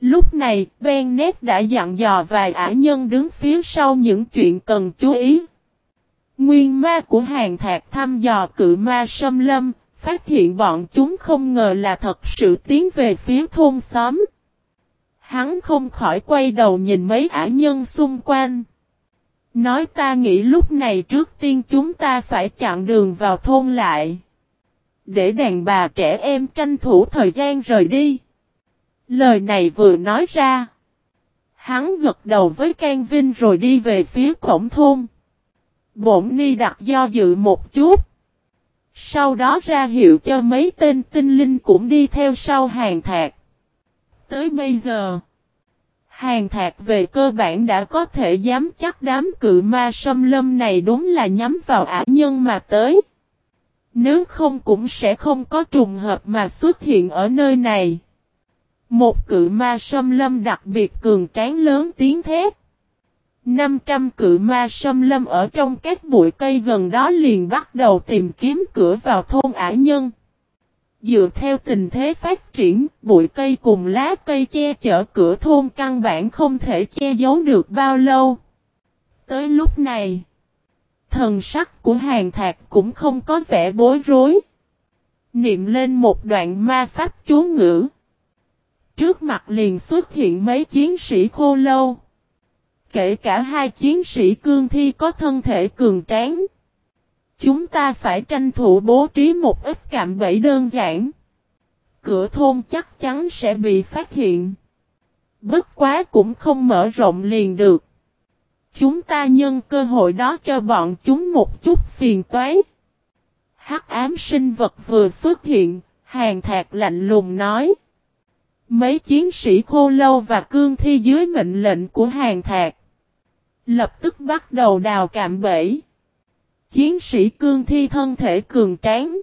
Lúc này, Bennett đã dặn dò vài ả nhân đứng phía sau những chuyện cần chú ý. Nguyên ma của Hàn Thạc thăm dò cự ma xâm lâm, phát hiện bọn chúng không ngờ là thật sự tiến về phía thôn xóm. Hắn không khỏi quay đầu nhìn mấy ả nhân xung quanh. Nói ta nghĩ lúc này trước tiên chúng ta phải chặn đường vào thôn lại. Để đàn bà trẻ em tranh thủ thời gian rời đi. Lời này vừa nói ra. Hắn gật đầu với Can Vinh rồi đi về phía cổng thôn. Bổn Ni đặt do dự một chút. Sau đó ra hiệu cho mấy tên tinh linh cũng đi theo sau Hàn Thạc. Tới bây giờ, Hàn Thạc về cơ bản đã có thể dám chắc đám cự ma xâm lâm này đúng là nhắm vào ả nhân mà tới. Nếu không cũng sẽ không có trùng hợp mà xuất hiện ở nơi này. Một cự ma xâm lâm đặc biệt cường tráng lớn tiếng thét. 500 cự ma xâm lâm ở trong các bụi cây gần đó liền bắt đầu tìm kiếm cửa vào thôn ả nhân. Dựa theo tình thế phát triển, bụi cây cùng lá cây che chở cửa thôn căn bản không thể che giấu được bao lâu. Tới lúc này, thần sắc của Hàn Thạc cũng không có vẻ bối rối. Niệm lên một đoạn ma pháp chú ngữ. Trước mặt liền xuất hiện mấy chiến sĩ khô lâu. Kể cả hai chiến sĩ cương thi có thân thể cường tráng. Chúng ta phải tranh thủ bố trí một ít cạm bẫy đơn giản. Cửa thôn chắc chắn sẽ bị phát hiện. Bất quá cũng không mở rộng liền được. Chúng ta nhân cơ hội đó cho bọn chúng một chút phiền toái. Hắc ám sinh vật vừa xuất hiện, Hàn Thạc lạnh lùng nói. Mấy chiến sĩ khô lâu và cương thi dưới mệnh lệnh của Hàn Thạc lập tức bắt đầu đào cạm bẫy. Chiến sĩ cương thi thân thể cường tráng,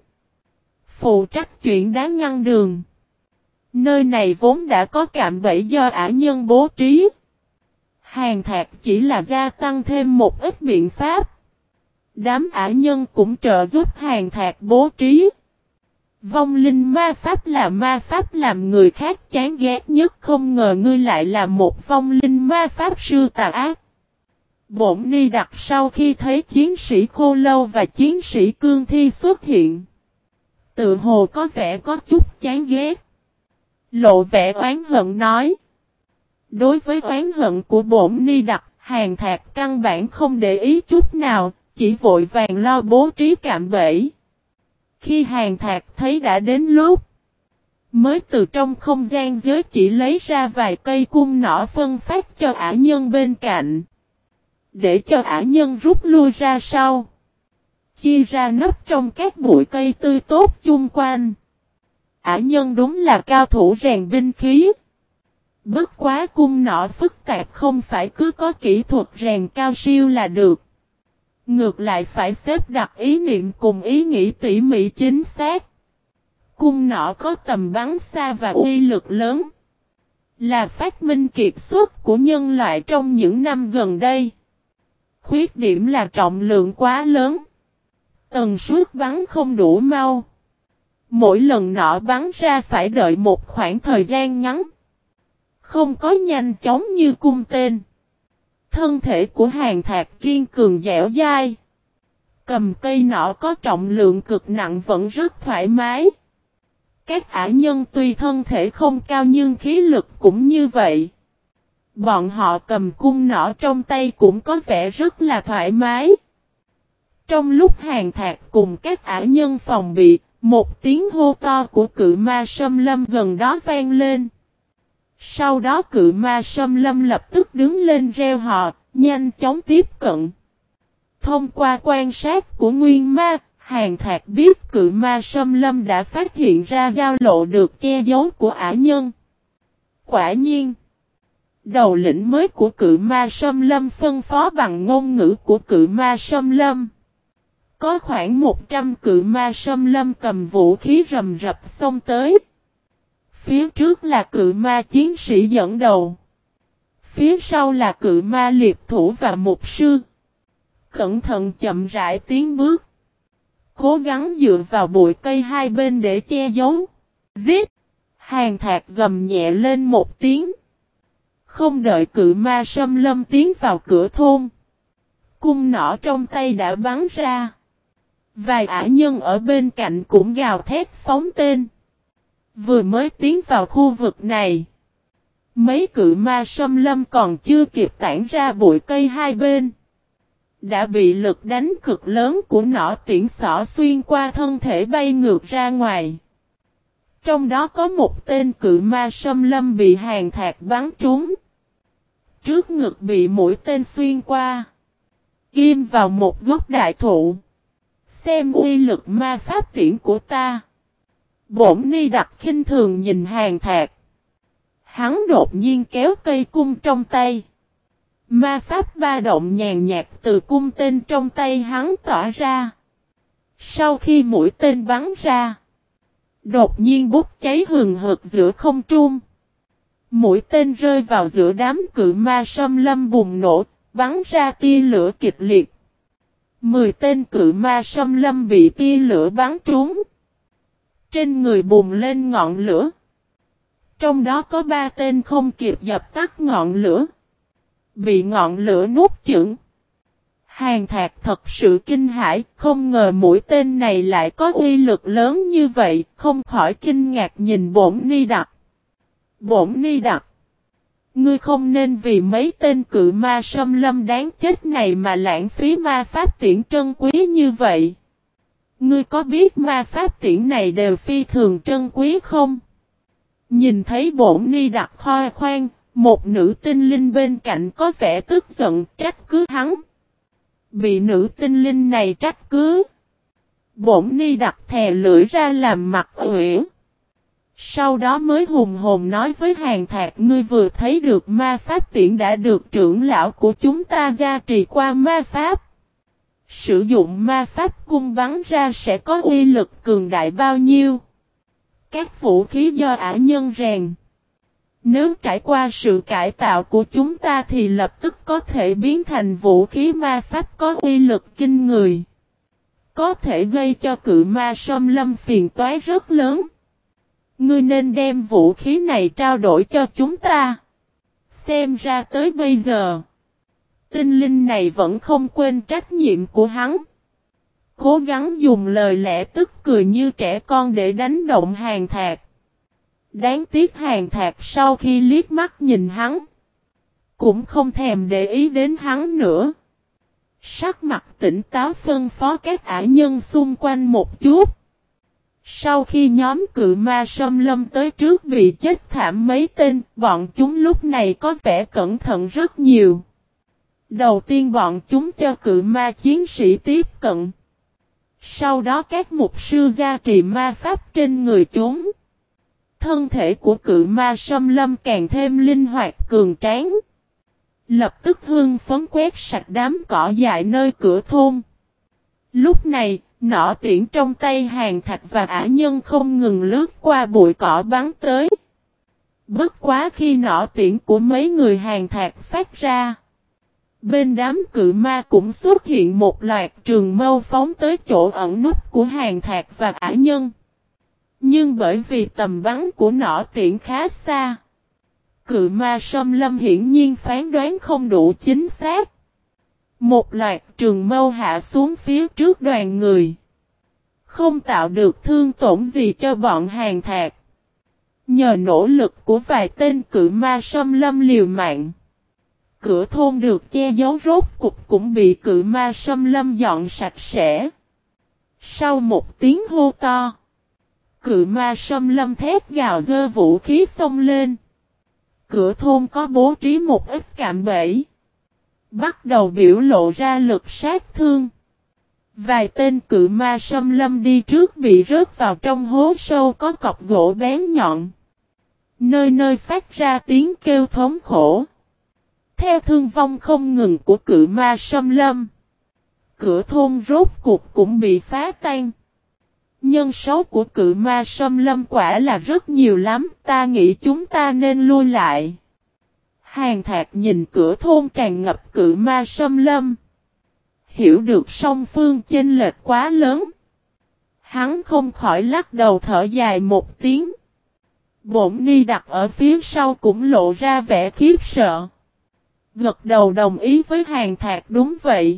phụ trách chuyện đá ngăn đường. Nơi này vốn đã có cạm bẫy do ả nhân bố trí. Hàn Thạc chỉ là gia tăng thêm một ít biện pháp. Đám ả nhân cũng trợ giúp Hàn Thạc bố trí. Vong linh ma pháp là ma pháp làm người khác chán ghét nhất, không ngờ ngươi lại là một vong linh ma pháp sư tà ác. Bổn Ni đặt sau khi thấy chiến sĩ khô lâu và chiến sĩ cương thi xuất hiện. Tự hồ có vẻ có chút chán ghét. Lộ vẻ oán hận nói. Đối với oán hận của bổn Ni đặt, Hàn Thạc căn bản không để ý chút nào, chỉ vội vàng lo bố trí cạm bẫy. Khi Hàn Thạc thấy đã đến lúc, mới từ trong không gian giới chỉ lấy ra vài cây cung nỏ phân phát cho ả nhân bên cạnh. Để cho ả nhân rút lui ra sau. Chia ra nấp trong các bụi cây tươi tốt chung quanh. Ả nhân đúng là cao thủ rèn binh khí. Bất quá cung nỏ phức tạp không phải cứ có kỹ thuật rèn cao siêu là được. Ngược lại phải xếp đặt ý niệm cùng ý nghĩ tỉ mỉ chính xác. Cung nỏ có tầm bắn xa và uy lực lớn. Là phát minh kiệt xuất của nhân loại trong những năm gần đây. Khuyết điểm là trọng lượng quá lớn. Tần suất bắn không đủ mau. Mỗi lần nỏ bắn ra phải đợi một khoảng thời gian ngắn. Không có nhanh chóng như cung tên. Thân thể của Hàn Thạc kiên cường dẻo dai. Cầm cây nỏ có trọng lượng cực nặng vẫn rất thoải mái. Các ả nhân tuy thân thể không cao nhưng khí lực cũng như vậy. Bọn họ cầm cung nỏ trong tay cũng có vẻ rất là thoải mái. Trong lúc Hàn Thạc cùng các ả nhân phòng bị, một tiếng hô to của cự ma xâm lâm gần đó vang lên. Sau đó cự ma xâm lâm lập tức đứng lên reo hò, nhanh chóng tiếp cận. Thông qua quan sát của nguyên ma, Hàn Thạc biết cự ma xâm lâm đã phát hiện ra giao lộ được che giấu của ả nhân. Quả nhiên, đầu lĩnh mới của cự ma xâm lâm phân phó bằng ngôn ngữ của cự ma xâm lâm. Có khoảng 100 cự ma xâm lâm cầm vũ khí rầm rập xông tới. Phía trước là cự ma chiến sĩ dẫn đầu. Phía sau là cự ma liệp thủ và mục sư. Cẩn thận chậm rãi tiến bước. Cố gắng dựa vào bụi cây hai bên để che giấu. Giết! Hàn Thạc gầm nhẹ lên một tiếng. Không đợi cự ma Sâm Lâm tiến vào cửa thôn. Cung nỏ trong tay đã bắn ra. Vài ả nhân ở bên cạnh cũng gào thét phóng tên. Vừa mới tiến vào khu vực này. Mấy cự ma Sâm Lâm còn chưa kịp tản ra bụi cây hai bên. Đã bị lực đánh cực lớn của nỏ tiễn xỏ xuyên qua thân thể bay ngược ra ngoài. Trong đó có một tên cự ma Sâm Lâm bị Hàn Thạc bắn trúng. Trước ngực bị mũi tên xuyên qua. Ghim vào một gốc đại thụ. Xem uy lực ma pháp tiễn của ta. Bổn Ni Đặc khinh thường nhìn Hàn Thạc. Hắn đột nhiên kéo cây cung trong tay. Ma pháp ba động nhàn nhạt từ cung tên trong tay hắn tỏa ra. Sau khi mũi tên bắn ra. Đột nhiên bốc cháy hừng hực giữa không trung. Mũi tên rơi vào giữa đám cự ma Sâm Lâm bùng nổ, bắn ra tia lửa kịch liệt. 10 tên cự ma Sâm Lâm bị tia lửa bắn trúng. Trên người bùng lên ngọn lửa. Trong đó có 3 tên không kịp dập tắt ngọn lửa. Bị ngọn lửa nuốt chửng. Hàn Thạc thật sự kinh hãi, không ngờ mũi tên này lại có uy lực lớn như vậy, không khỏi kinh ngạc nhìn Bổn Ni Đặc. Bổn Ni Đặc, ngươi không nên vì mấy tên cự ma Sâm Lâm đáng chết này mà lãng phí ma pháp tiễn trân quý như vậy. Ngươi có biết ma pháp tiễn này đều phi thường trân quý không? Nhìn thấy Bổn Ni Đặc khoe khoang, một nữ tinh linh bên cạnh có vẻ tức giận trách cứ hắn. Bị nữ tinh linh này trách cứ. Bổn Ni Đặc thè lưỡi ra làm mặt uyển. Sau đó mới hùng hồn nói với Hàn Thạc, ngươi vừa thấy được ma pháp tiễn đã được trưởng lão của chúng ta gia trì qua ma pháp. Sử dụng ma pháp cung bắn ra sẽ có uy lực cường đại bao nhiêu. Các vũ khí do ả nhân rèn. Nếu trải qua sự cải tạo của chúng ta thì lập tức có thể biến thành vũ khí ma pháp có uy lực kinh người. Có thể gây cho cự ma Sâm Lâm phiền toái rất lớn. Ngươi nên đem vũ khí này trao đổi cho chúng ta. Xem ra tới bây giờ, tinh linh này vẫn không quên trách nhiệm của hắn. Cố gắng dùng lời lẽ tức cười như trẻ con để đánh động Hàn Thạc. Đáng tiếc Hàn Thạc sau khi liếc mắt nhìn hắn, cũng không thèm để ý đến hắn nữa. Sắc mặt tỉnh táo phân phó các ả nhân xung quanh một chút. Sau khi nhóm cự ma Sâm Lâm tới trước bị chết thảm mấy tên, bọn chúng lúc này có vẻ cẩn thận rất nhiều. Đầu tiên bọn chúng cho cự ma chiến sĩ tiếp cận. Sau đó các mục sư gia trì ma pháp trên người chúng. Thân thể của cự ma Sâm Lâm càng thêm linh hoạt cường tráng. Lập tức hưng phấn quét sạch đám cỏ dại nơi cửa thôn. Lúc này, nỏ tiễn trong tay Hàn Thạc và ả nhân không ngừng lướt qua bụi cỏ bắn tới. Bất quá khi nỏ tiễn của mấy người Hàn Thạc phát ra, bên đám cự ma cũng xuất hiện một loạt trường mâu phóng tới chỗ ẩn núp của Hàn Thạc và ả nhân. Nhưng bởi vì tầm bắn của nỏ tiễn khá xa, cự ma Sâm Lâm hiển nhiên phán đoán không đủ chính xác. Một loạt trường mâu hạ xuống phía trước đoàn người, không tạo được thương tổn gì cho bọn Hàn Thạc. Nhờ nỗ lực của vài tên cự ma Sâm Lâm liều mạng, cửa thôn được che giấu rốt cục cũng bị cự ma Sâm Lâm dọn sạch sẽ. Sau một tiếng hô to, cự ma Sâm Lâm thét gào giơ vũ khí xông lên. Cửa thôn có bố trí một ít cạm bẫy, bắt đầu biểu lộ ra lực sát thương. Vài tên cự ma Sâm Lâm đi trước bị rớt vào trong hố sâu có cọc gỗ bén nhọn. Nơi nơi phát ra tiếng kêu thống khổ. Theo thương vong không ngừng của cự ma Sâm Lâm, cửa thôn rốt cuộc cũng bị phá tan. Nhân số của cự ma Sâm Lâm quả là rất nhiều lắm, ta nghĩ chúng ta nên lui lại. Hàn Thạc nhìn cửa thôn tràn ngập cự ma Sâm Lâm, hiểu được song phương chênh lệch quá lớn. Hắn không khỏi lắc đầu thở dài một tiếng. Bổn Ni đặt ở phía sau cũng lộ ra vẻ khiếp sợ. Gật đầu đồng ý với Hàn Thạc đúng vậy.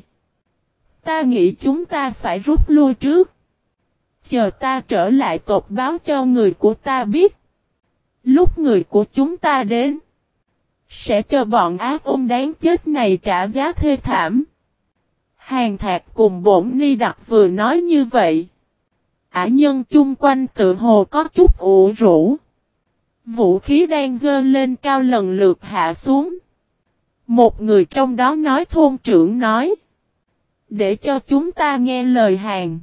Ta nghĩ chúng ta phải rút lui trước. Chờ ta trở lại tộc báo cho người của ta biết. Lúc người của chúng ta đến. Sẽ cho bọn ác ôn đáng chết này trả giá thê thảm. Hàn Thạc cùng Bổn Ni đặt vừa nói như vậy. Ả nhân chung quanh tự hồ có chút ủ rũ. Vũ khí đang giơ lên cao lần lượt hạ xuống. Một người trong đó nói thôn trưởng nói. Để cho chúng ta nghe lời Hàn.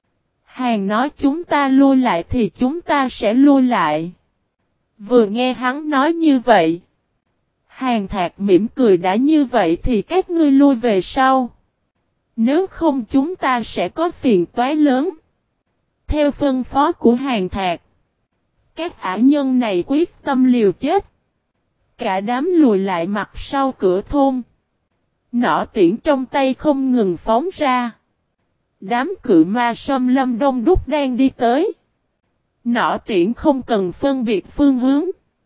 Hàn nói chúng ta lui lại thì chúng ta sẽ lui lại. Vừa nghe hắn nói như vậy. Hàn Thạc mỉm cười đã như vậy thì các ngươi lui về sau. Nếu không chúng ta sẽ có phiền toái lớn. Theo phân phó của Hàn Thạc. Các ả nhân này quyết tâm liều chết. Cả đám lùi lại mặt sau cửa thôn. Nỏ tiễn trong tay không ngừng phóng ra. Đám cự ma xâm lâm đông đúc đang đi tới. Nỏ tiễn không cần phân biệt phương hướng.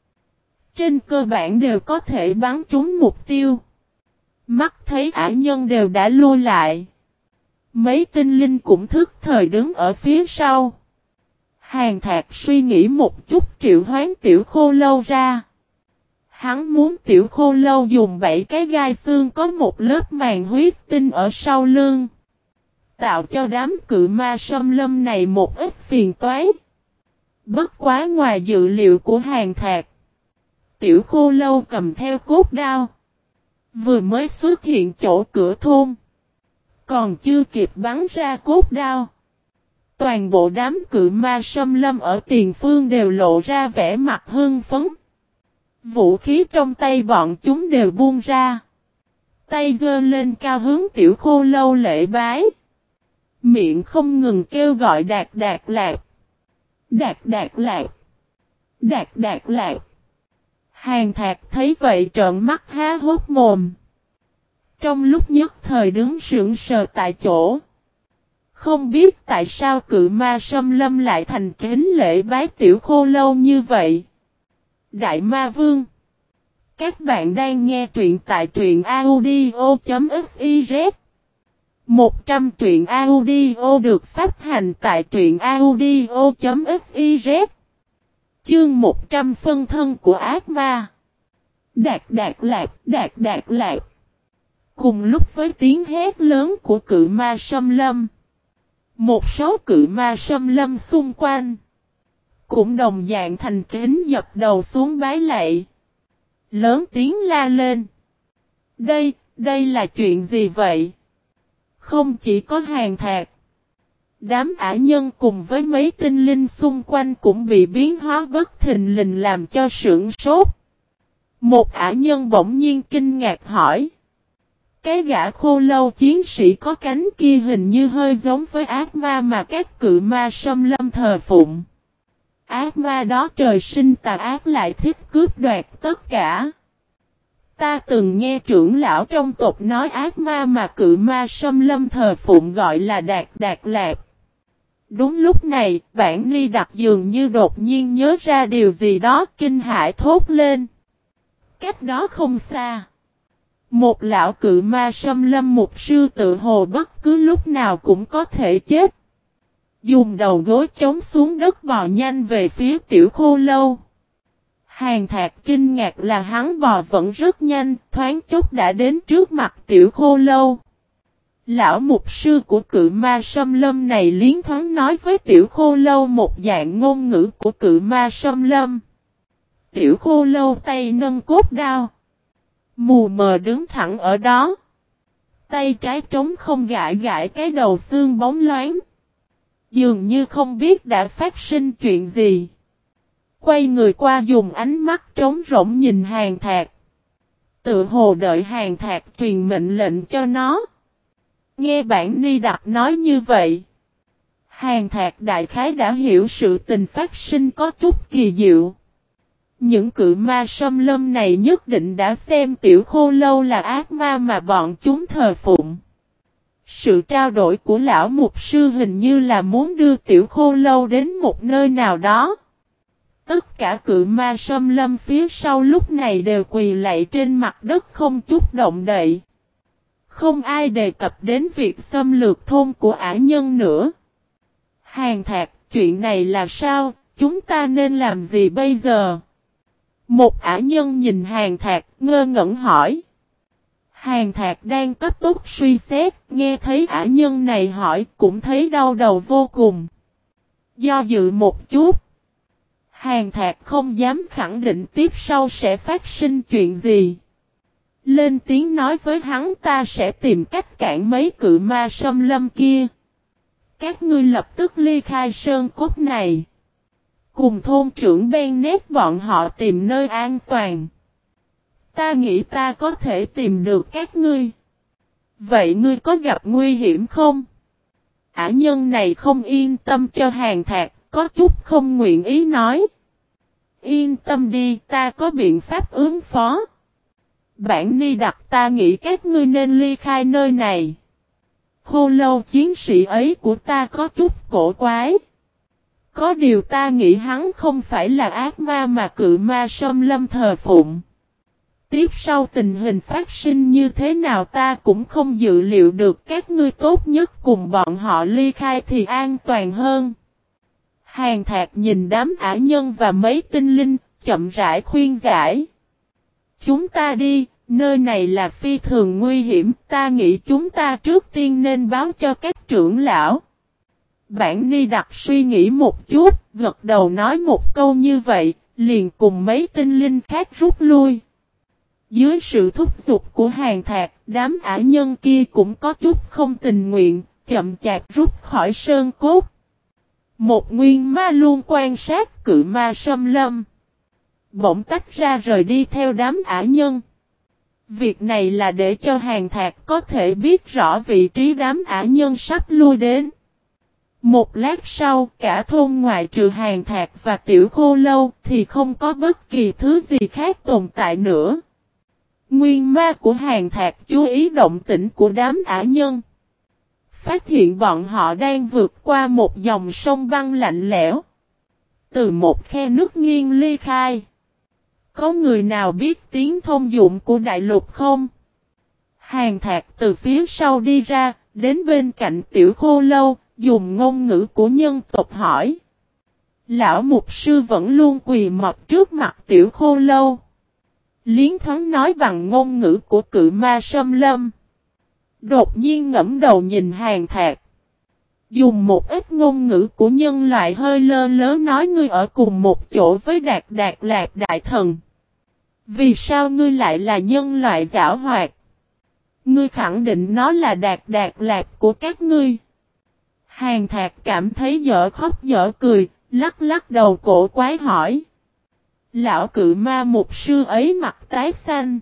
Trên cơ bản đều có thể bắn trúng mục tiêu. Mắt thấy ả nhân đều đã lui lại. Mấy tinh linh cũng thức thời đứng ở phía sau. Hàn Thạc suy nghĩ một chút triệu hoán tiểu khô lâu ra. Hắn muốn tiểu khô lâu dùng 7 cái gai xương có một lớp màng huyết tinh ở sau lưng. Tạo cho đám cự ma xâm lâm này một ít phiền toái. Bất quá ngoài dự liệu của Hàn Thạc. Tiểu khô lâu cầm theo cốt đao. Vừa mới xuất hiện chỗ cửa thôn. Còn chưa kịp bắn ra cốt đao. Toàn bộ đám cự ma xâm lâm ở tiền phương đều lộ ra vẻ mặt hưng phấn. Vũ khí trong tay bọn chúng đều buông ra. Tay giơ lên cao hướng tiểu khô lâu lễ bái. Miệng không ngừng kêu gọi đạt đạt lạc. Đạt đạt lạc. Đạt đạt lạc. Hàn Thạc thấy vậy trợn mắt há hốt mồm. Trong lúc nhất thời đứng sững sờ tại chỗ. Không biết tại sao cự ma xâm lâm lại thành kính lễ bái tiểu khô lâu như vậy. Đại Ma Vương. Các bạn đang nghe truyện tại truyện audio.fiz. 100 truyện audio được phát hành tại truyện audio.fiz. Chương 100 phân thân của ác ma. Đạt đạt lạc, đạt đạt lạc. Cùng lúc với tiếng hét lớn của cự ma xâm lâm. Một số cự ma xâm lâm xung quanh. Cũng đồng dạng thành kính dập đầu xuống bái lạy. Lớn tiếng la lên. Đây là chuyện gì vậy? Không chỉ có Hàn Thạc. Đám ả nhân cùng với mấy tinh linh xung quanh cũng bị biến hóa bất thình lình làm cho sửng sốt. Một ả nhân bỗng nhiên kinh ngạc hỏi. Cái gã khô lâu chiến sĩ có cánh kia hình như hơi giống với ác ma mà các cự ma xâm lâm thờ phụng. Ác ma đó trời sinh tà ác lại thích cướp đoạt tất cả. Ta từng nghe trưởng lão trong tộc nói ác ma mà cự ma xâm lâm thờ phụng gọi là đạt đạt lạc. Đúng lúc này, bản Ni đặc dường như đột nhiên nhớ ra điều gì đó kinh hãi thốt lên. Cách đó không xa. Một lão cự ma xâm lâm mục sư tự hồ bất cứ lúc nào cũng có thể chết. Dùng đầu gối chống xuống đất bò nhanh về phía tiểu khô lâu. Hàn Thạc kinh ngạc là hắn bò vẫn rất nhanh, thoáng chốc đã đến trước mặt tiểu khô lâu. Lão mục sư của cự ma xâm lâm này liến thoáng nói với tiểu khô lâu một dạng ngôn ngữ của cự ma xâm lâm. Tiểu khô lâu tay nâng cốt đao. Mù mờ đứng thẳng ở đó. Tay trái trống không gãi gãi cái đầu xương bóng loáng. Dường như không biết đã phát sinh chuyện gì. Quay người qua dùng ánh mắt trống rỗng nhìn Hàn Thạc. Tự hồ đợi Hàn Thạc truyền mệnh lệnh cho nó. Nghe bản Ni đặc nói như vậy. Hàn Thạc đại khái đã hiểu sự tình phát sinh có chút kỳ diệu. Những cự ma xâm lâm này nhất định đã xem tiểu khô lâu là ác ma mà bọn chúng thờ phụng. Sự trao đổi của lão mục sư hình như là muốn đưa tiểu khô lâu đến một nơi nào đó. Tất cả cự ma xâm lâm phía sau lúc này đều quỳ lạy trên mặt đất không chút động đậy. Không ai đề cập đến việc xâm lược thôn của ả nhân nữa. Hàn Thạc, chuyện này là sao? Chúng ta nên làm gì bây giờ? Một ả nhân nhìn Hàn Thạc ngơ ngẩn hỏi. Hàn Thạc đang cấp tốc suy xét, nghe thấy ả nhân này hỏi cũng thấy đau đầu vô cùng. Do dự một chút. Hàn Thạc không dám khẳng định tiếp sau sẽ phát sinh chuyện gì. Lên tiếng nói với hắn ta sẽ tìm cách cản mấy cự ma xâm lâm kia. Các ngươi lập tức ly khai sơn cốt này. Cùng thôn trưởng Bennett bọn họ tìm nơi an toàn. Ta nghĩ ta có thể tìm được các ngươi. Vậy ngươi có gặp nguy hiểm không? Ả nhân này không yên tâm cho Hàn Thạc, có chút không nguyện ý nói. Yên tâm đi, ta có biện pháp ứng phó. Bản Ni Đặc, ta nghĩ các ngươi nên ly khai nơi này. Khô lâu chiến sĩ ấy của ta có chút cổ quái. Có điều ta nghĩ hắn không phải là ác ma mà cự ma xâm lâm thờ phụng. Tiếp sau tình hình phát sinh như thế nào ta cũng không dự liệu được, các ngươi tốt nhất cùng bọn họ ly khai thì an toàn hơn. Hàn Thạc nhìn đám ả nhân và mấy tinh linh, chậm rãi khuyên giải. Chúng ta đi, nơi này là phi thường nguy hiểm, ta nghĩ chúng ta trước tiên nên báo cho các trưởng lão. Bản Ni Đặc suy nghĩ một chút, gật đầu nói một câu như vậy, liền cùng mấy tinh linh khác rút lui. Dưới sự thúc giục của Hàn Thạc, đám ả nhân kia cũng có chút không tình nguyện, chậm chạp rút khỏi sơn cốt. Một nguyên ma luôn quan sát cự ma xâm lâm. Bỗng tách ra rời đi theo đám ả nhân. Việc này là để cho Hàn Thạc có thể biết rõ vị trí đám ả nhân sắp lui đến. Một lát sau, cả thôn ngoại trừ Hàn Thạc và Tiểu Khô Lâu thì không có bất kỳ thứ gì khác tồn tại nữa. Nguyên ma của Hàn Thạc chú ý động tĩnh của đám ả nhân. Phát hiện bọn họ đang vượt qua một dòng sông băng lạnh lẽo. Từ một khe nước nghiêng ly khai. Có người nào biết tiếng thông dụng của đại lục không? Hàn Thạc từ phía sau đi ra, đến bên cạnh Tiểu Khô Lâu, dùng ngôn ngữ của nhân tộc hỏi. Lão mục sư vẫn luôn quỳ mọp trước mặt Tiểu Khô Lâu. Liến thoáng nói bằng ngôn ngữ của cự ma xâm lâm. Đột nhiên ngẫm đầu nhìn Hàn Thạc. Dùng một ít ngôn ngữ của nhân loại hơi lơ lớ nói ngươi ở cùng một chỗ với Đạt Đạt Lạp Đại Thần. Vì sao ngươi lại là nhân loại giảo hoạt? Ngươi khẳng định nó là Đạt Đạt Lạp của các ngươi. Hàn Thạc cảm thấy dở khóc dở cười, lắc lắc đầu cổ quái hỏi. Lão cự ma mục sư ấy mặt tái xanh.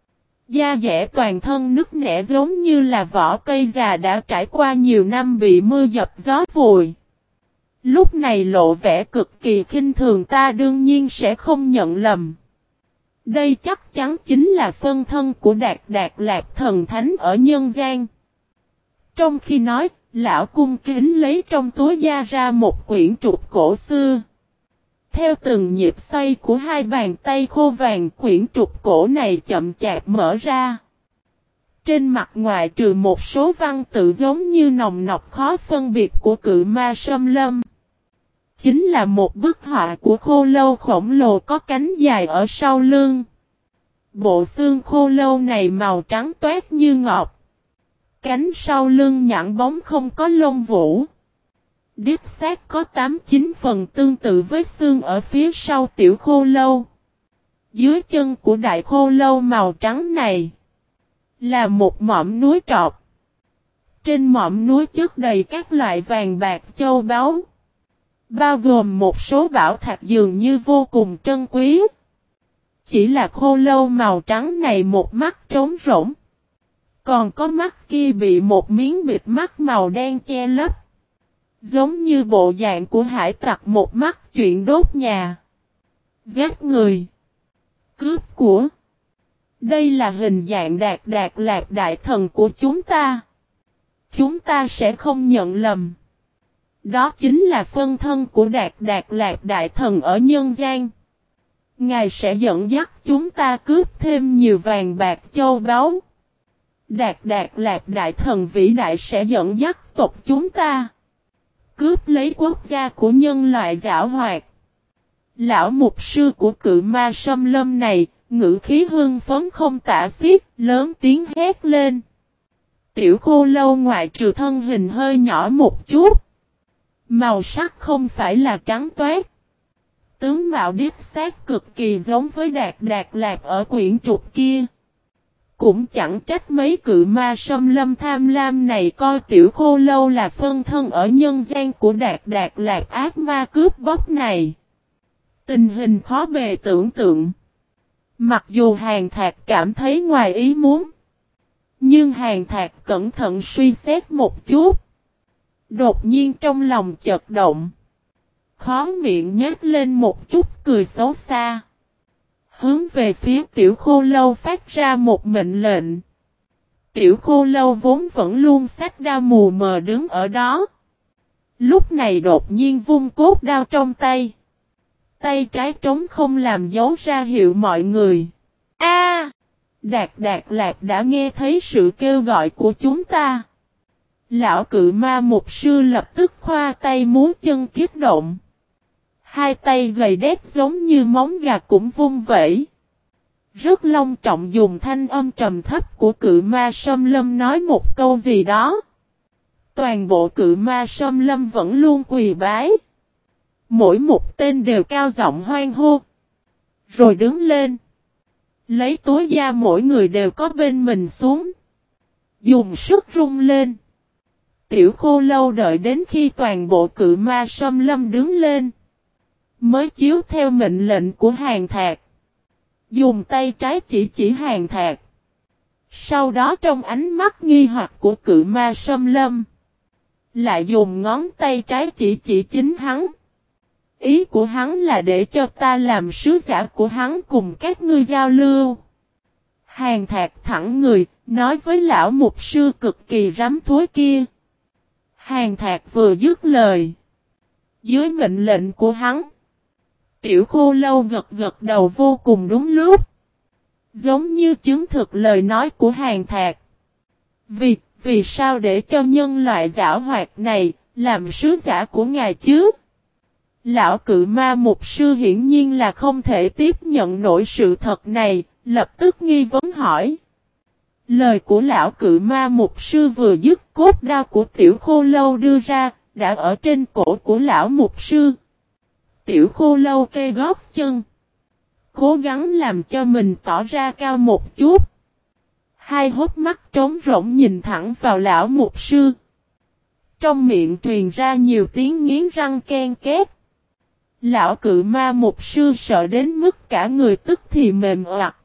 Da dẻ toàn thân nứt nẻ giống như là vỏ cây già đã trải qua nhiều năm bị mưa dập gió vùi. Lúc này lộ vẻ cực kỳ khinh thường, ta đương nhiên sẽ không nhận lầm. Đây chắc chắn chính là phân thân của Đạt Đạt Lạp thần thánh ở nhân gian. Trong khi nói, lão cung kính lấy trong túi da ra một quyển trục cổ xưa. Theo từng nhịp xoay của hai bàn tay khô vàng, quyển trục cổ này chậm chạp mở ra. Trên mặt ngoại trừ một số văn tự giống như nòng nọc khó phân biệt của cự ma xâm lâm. Chính là một bức họa của khô lâu khổng lồ có cánh dài ở sau lưng. Bộ xương khô lâu này màu trắng toát như ngọc. Cánh sau lưng nhẵn bóng không có lông vũ. Đích xác có 8-9 phần tương tự với xương ở phía sau tiểu khô lâu. Dưới chân của đại khô lâu màu trắng này là một mỏm núi trọc. Trên mỏm núi chất đầy các loại vàng bạc châu báu, bao gồm một số bảo thạch dường như vô cùng trân quý. Chỉ là khô lâu màu trắng này một mắt trống rỗng. Còn có mắt kia bị một miếng bịt mắt màu đen che lấp. Giống như bộ dạng của hải tặc một mắt chuyện đốt nhà. Giết người. Cướp của. Đây là hình dạng Đạt Đạt Lạp Đại Thần của chúng ta. Chúng ta sẽ không nhận lầm. Đó chính là phân thân của Đạt Đạt Lạp Đại Thần ở nhân gian. Ngài sẽ dẫn dắt chúng ta cướp thêm nhiều vàng bạc châu báu. Đạt Đạt Lạp Đại Thần vĩ đại sẽ dẫn dắt tộc chúng ta cướp lấy quốc gia của nhân loại giảo hoạt. Lão mục sư của cự ma Sâm Lâm này, ngữ khí hưng phấn không tả xiết, lớn tiếng hét lên. Tiểu khô lâu ngoại trừ thân hình hơi nhỏ một chút, màu sắc không phải là trắng toát. Tướng mạo điếp xác cực kỳ giống với Đạt Đạt Lạp ở quyển trục kia. Cũng chẳng trách mấy cự ma Sâm Lâm tham lam này coi tiểu khô lâu là phân thân ở nhân gian của Đạt Đạt Lạp ác ma cướp bóc này. Tình hình khó bề tưởng tượng. Mặc dù Hàn Thạc cảm thấy ngoài ý muốn, nhưng Hàn Thạc cẩn thận suy xét một chút. Đột nhiên trong lòng chợt động. Khóe miệng nhếch lên một chút cười xấu xa. Hướng về phía tiểu khô lâu phát ra một mệnh lệnh. Tiểu khô lâu vốn vẫn luôn xách đao mù mờ đứng ở đó. Lúc này đột nhiên vung cốt đao trong tay. Tay trái trống không làm dấu ra hiệu mọi người. A! Đạt Đạt Lạp đã nghe thấy sự kêu gọi của chúng ta. Lão cự ma mục sư lập tức khoa tay múa chân kích động. Hai tay gầy đét giống như móng gà cũng vung vẩy. Rất long trọng dùng thanh âm trầm thấp của cự ma Sâm Lâm nói một câu gì đó. Toàn bộ cự ma Sâm Lâm vẫn luôn quỳ bái. Mỗi một tên đều cao giọng hoan hô. Rồi đứng lên. Lấy túi da mỗi người đều có bên mình xuống. Dùng sức rung lên. Tiểu khô lâu đợi đến khi toàn bộ cự ma Sâm Lâm đứng lên. Mới chiếu theo mệnh lệnh của Hàn Thạc. Dùng tay trái chỉ Hàn Thạc. Sau đó trong ánh mắt nghi hoặc của cự ma Sâm Lâm. Lại dùng ngón tay trái chỉ chính hắn. Ý của hắn là để cho ta làm sứ giả của hắn cùng các ngươi giao lưu. Hàn Thạc thẳng người, nói với lão mục sư cực kỳ rắm thối kia. Hàn Thạc vừa dứt lời. Dưới mệnh lệnh của hắn. Tiểu khô lâu gật gật đầu vô cùng đúng lúc. Giống như chứng thực lời nói của Hàn Thạc. Vì sao để cho nhân loại giảo hoạt này, làm sứ giả của ngài chứ? Lão cự ma mục sư hiển nhiên là không thể tiếp nhận nổi sự thật này, lập tức nghi vấn hỏi. Lời của lão cự ma mục sư vừa dứt cốt đao của tiểu khô lâu đưa ra, đã ở trên cổ của lão mục sư. Tiểu khô lâu kê gót chân. Cố gắng làm cho mình tỏ ra cao một chút. Hai hốc mắt trống rỗng nhìn thẳng vào lão mục sư. Trong miệng truyền ra nhiều tiếng nghiến răng ken két. Lão cự ma mục sư sợ đến mức cả người tức thì mềm oặt.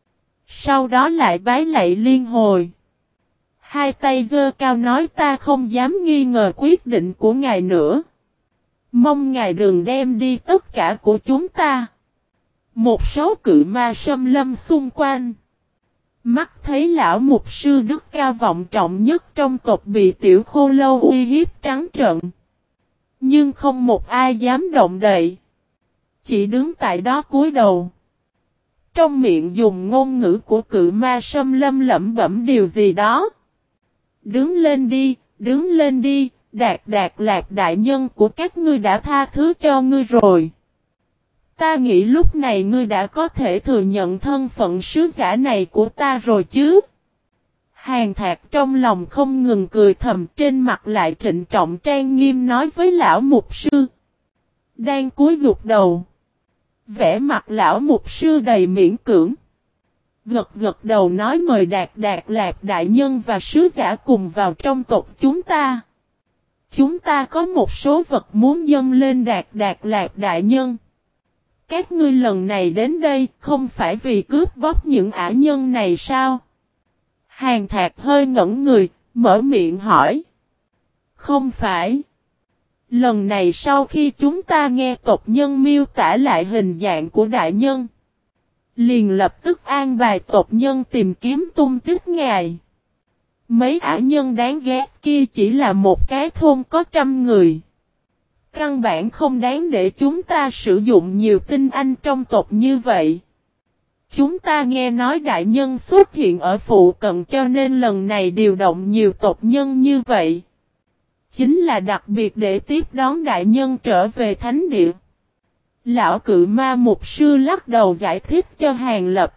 Sau đó lại bái lạy liên hồi. Hai tay giơ cao nói ta không dám nghi ngờ quyết định của ngài nữa. Mong ngài đừng đem đi tất cả của chúng ta. Một số cự ma Sâm Lâm xung quanh. Mắt thấy lão mục sư đức cao vọng trọng nhất trong tộc bị tiểu khô lâu uy hiếp trắng trợn. Nhưng không một ai dám động đậy. Chỉ đứng tại đó cúi đầu. Trong miệng dùng ngôn ngữ của cự ma Sâm Lâm lẩm bẩm điều gì đó. Đứng lên đi, đứng lên đi, Đạt Đạt Lạp đại nhân của các ngươi đã tha thứ cho ngươi rồi. Ta nghĩ lúc này ngươi đã có thể thừa nhận thân phận sứ giả này của ta rồi chứ. Hàn Thạc trong lòng không ngừng cười thầm, trên mặt lại trịnh trọng trang nghiêm nói với lão mục sư. Đang cúi gục đầu. Vẻ mặt lão mục sư đầy miễn cưỡng. Gật gật đầu nói mời Đạt Đạt Lạp đại nhân và sứ giả cùng vào trong tộc chúng ta. Chúng ta có một số vật muốn dâng lên Đạt Đạt Lạp đại nhân. Các ngươi lần này đến đây không phải vì cướp bóc những ả nhân này sao? Hàn Thạc hơi ngẩn người, mở miệng hỏi. Không phải. Lần này sau khi chúng ta nghe tộc nhân miêu tả lại hình dạng của đại nhân, liền lập tức an bài tộc nhân tìm kiếm tung tích ngài. Mấy ả nhân đáng ghét kia chỉ là một cái thôn có 100 người. Căn bản không đáng để chúng ta sử dụng nhiều tinh anh trong tộc như vậy. Chúng ta nghe nói đại nhân xuất hiện ở phụ cận cho nên lần này điều động nhiều tộc nhân như vậy. Chính là đặc biệt để tiếp đón đại nhân trở về thánh địa. Lão cự ma mục sư lắc đầu giải thích cho Hàn Lập.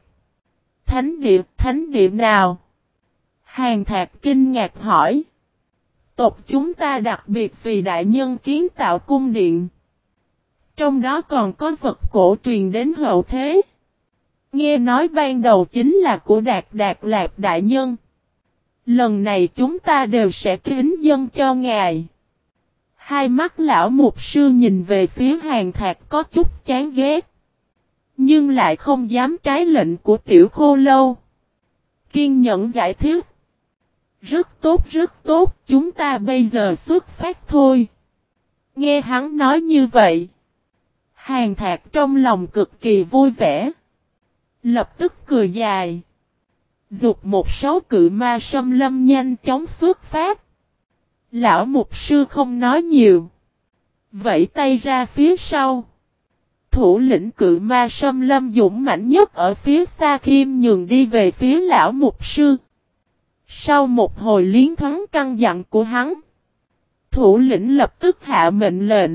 Thánh địa nào? Hàn Thạc kinh ngạc hỏi. Tộc chúng ta đặc biệt vì đại nhân kiến tạo cung điện. Trong đó còn có vật cổ truyền đến hậu thế. Nghe nói ban đầu chính là của Đạt Lạc đại nhân. Lần này chúng ta đều sẽ kính dâng cho ngài. Hai mắt lão mục sư nhìn về phía Hàn Thạc có chút chán ghét. Nhưng lại không dám trái lệnh của Tiểu Khô Lâu. Kiên nhẫn giải thích. Rất tốt, chúng ta bây giờ xuất phát thôi. Nghe hắn nói như vậy. Hàn Thạc trong lòng cực kỳ vui vẻ. Lập tức cười dài. Dục một số cự ma xâm lâm nhanh chóng xuất phát. Lão mục sư không nói nhiều. Vẫy tay ra phía sau. Thủ lĩnh cự ma xâm lâm dũng mãnh nhất ở phía xa khiêm nhường đi về phía lão mục sư. Sau một hồi liến thoáng căng dặn của hắn. Thủ lĩnh lập tức hạ mệnh lệnh.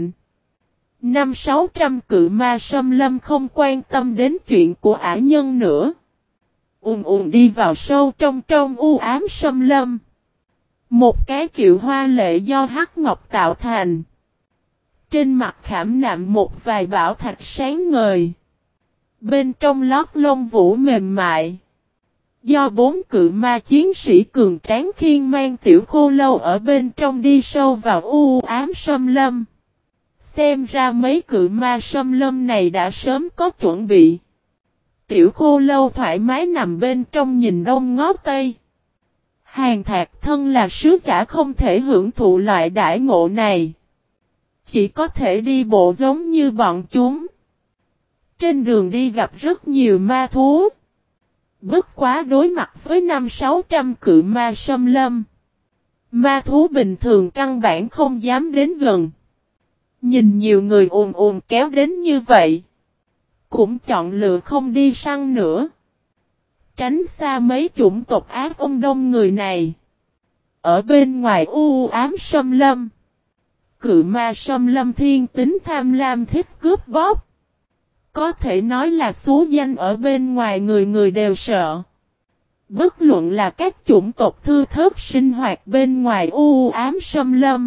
500-600 cự ma xâm lâm không quan tâm đến chuyện của ả nhân nữa. Đi vào sâu trong u ám xâm lâm. Một cái kiệu hoa lệ do hắc ngọc tạo thành. Trên mặt khảm nạm một vài bảo thạch sáng ngời. Bên trong lót lông vũ mềm mại. Do 4 cự ma chiến sĩ cường tráng khiêng mang Tiểu Khô Lâu ở bên trong đi sâu vào u ám xâm lâm. Xem ra mấy cự ma xâm lâm này đã sớm có chuẩn bị. Tiểu Khô Lâu thoải mái nằm bên trong nhìn đông ngó tây. Hàn Thạc thân là sứ giả không thể hưởng thụ loại đãi ngộ này. Chỉ có thể đi bộ giống như bọn chúng. Trên đường đi gặp rất nhiều ma thú. Bất quá đối mặt với 500-600 cự ma xâm lâm. Ma thú bình thường căn bản không dám đến gần. Nhìn nhiều người ùn kéo đến như vậy. Cũng chọn lựa không đi săn nữa. Tránh xa mấy chủng tộc ác đông người này. Ở bên ngoài u ám xâm lâm. Cự ma xâm lâm thiên tính tham lam thích cướp bóc. Có thể nói là số danh ở bên ngoài người đều sợ. Bất luận là các chủng tộc thư thớt sinh hoạt bên ngoài u ám xâm lâm.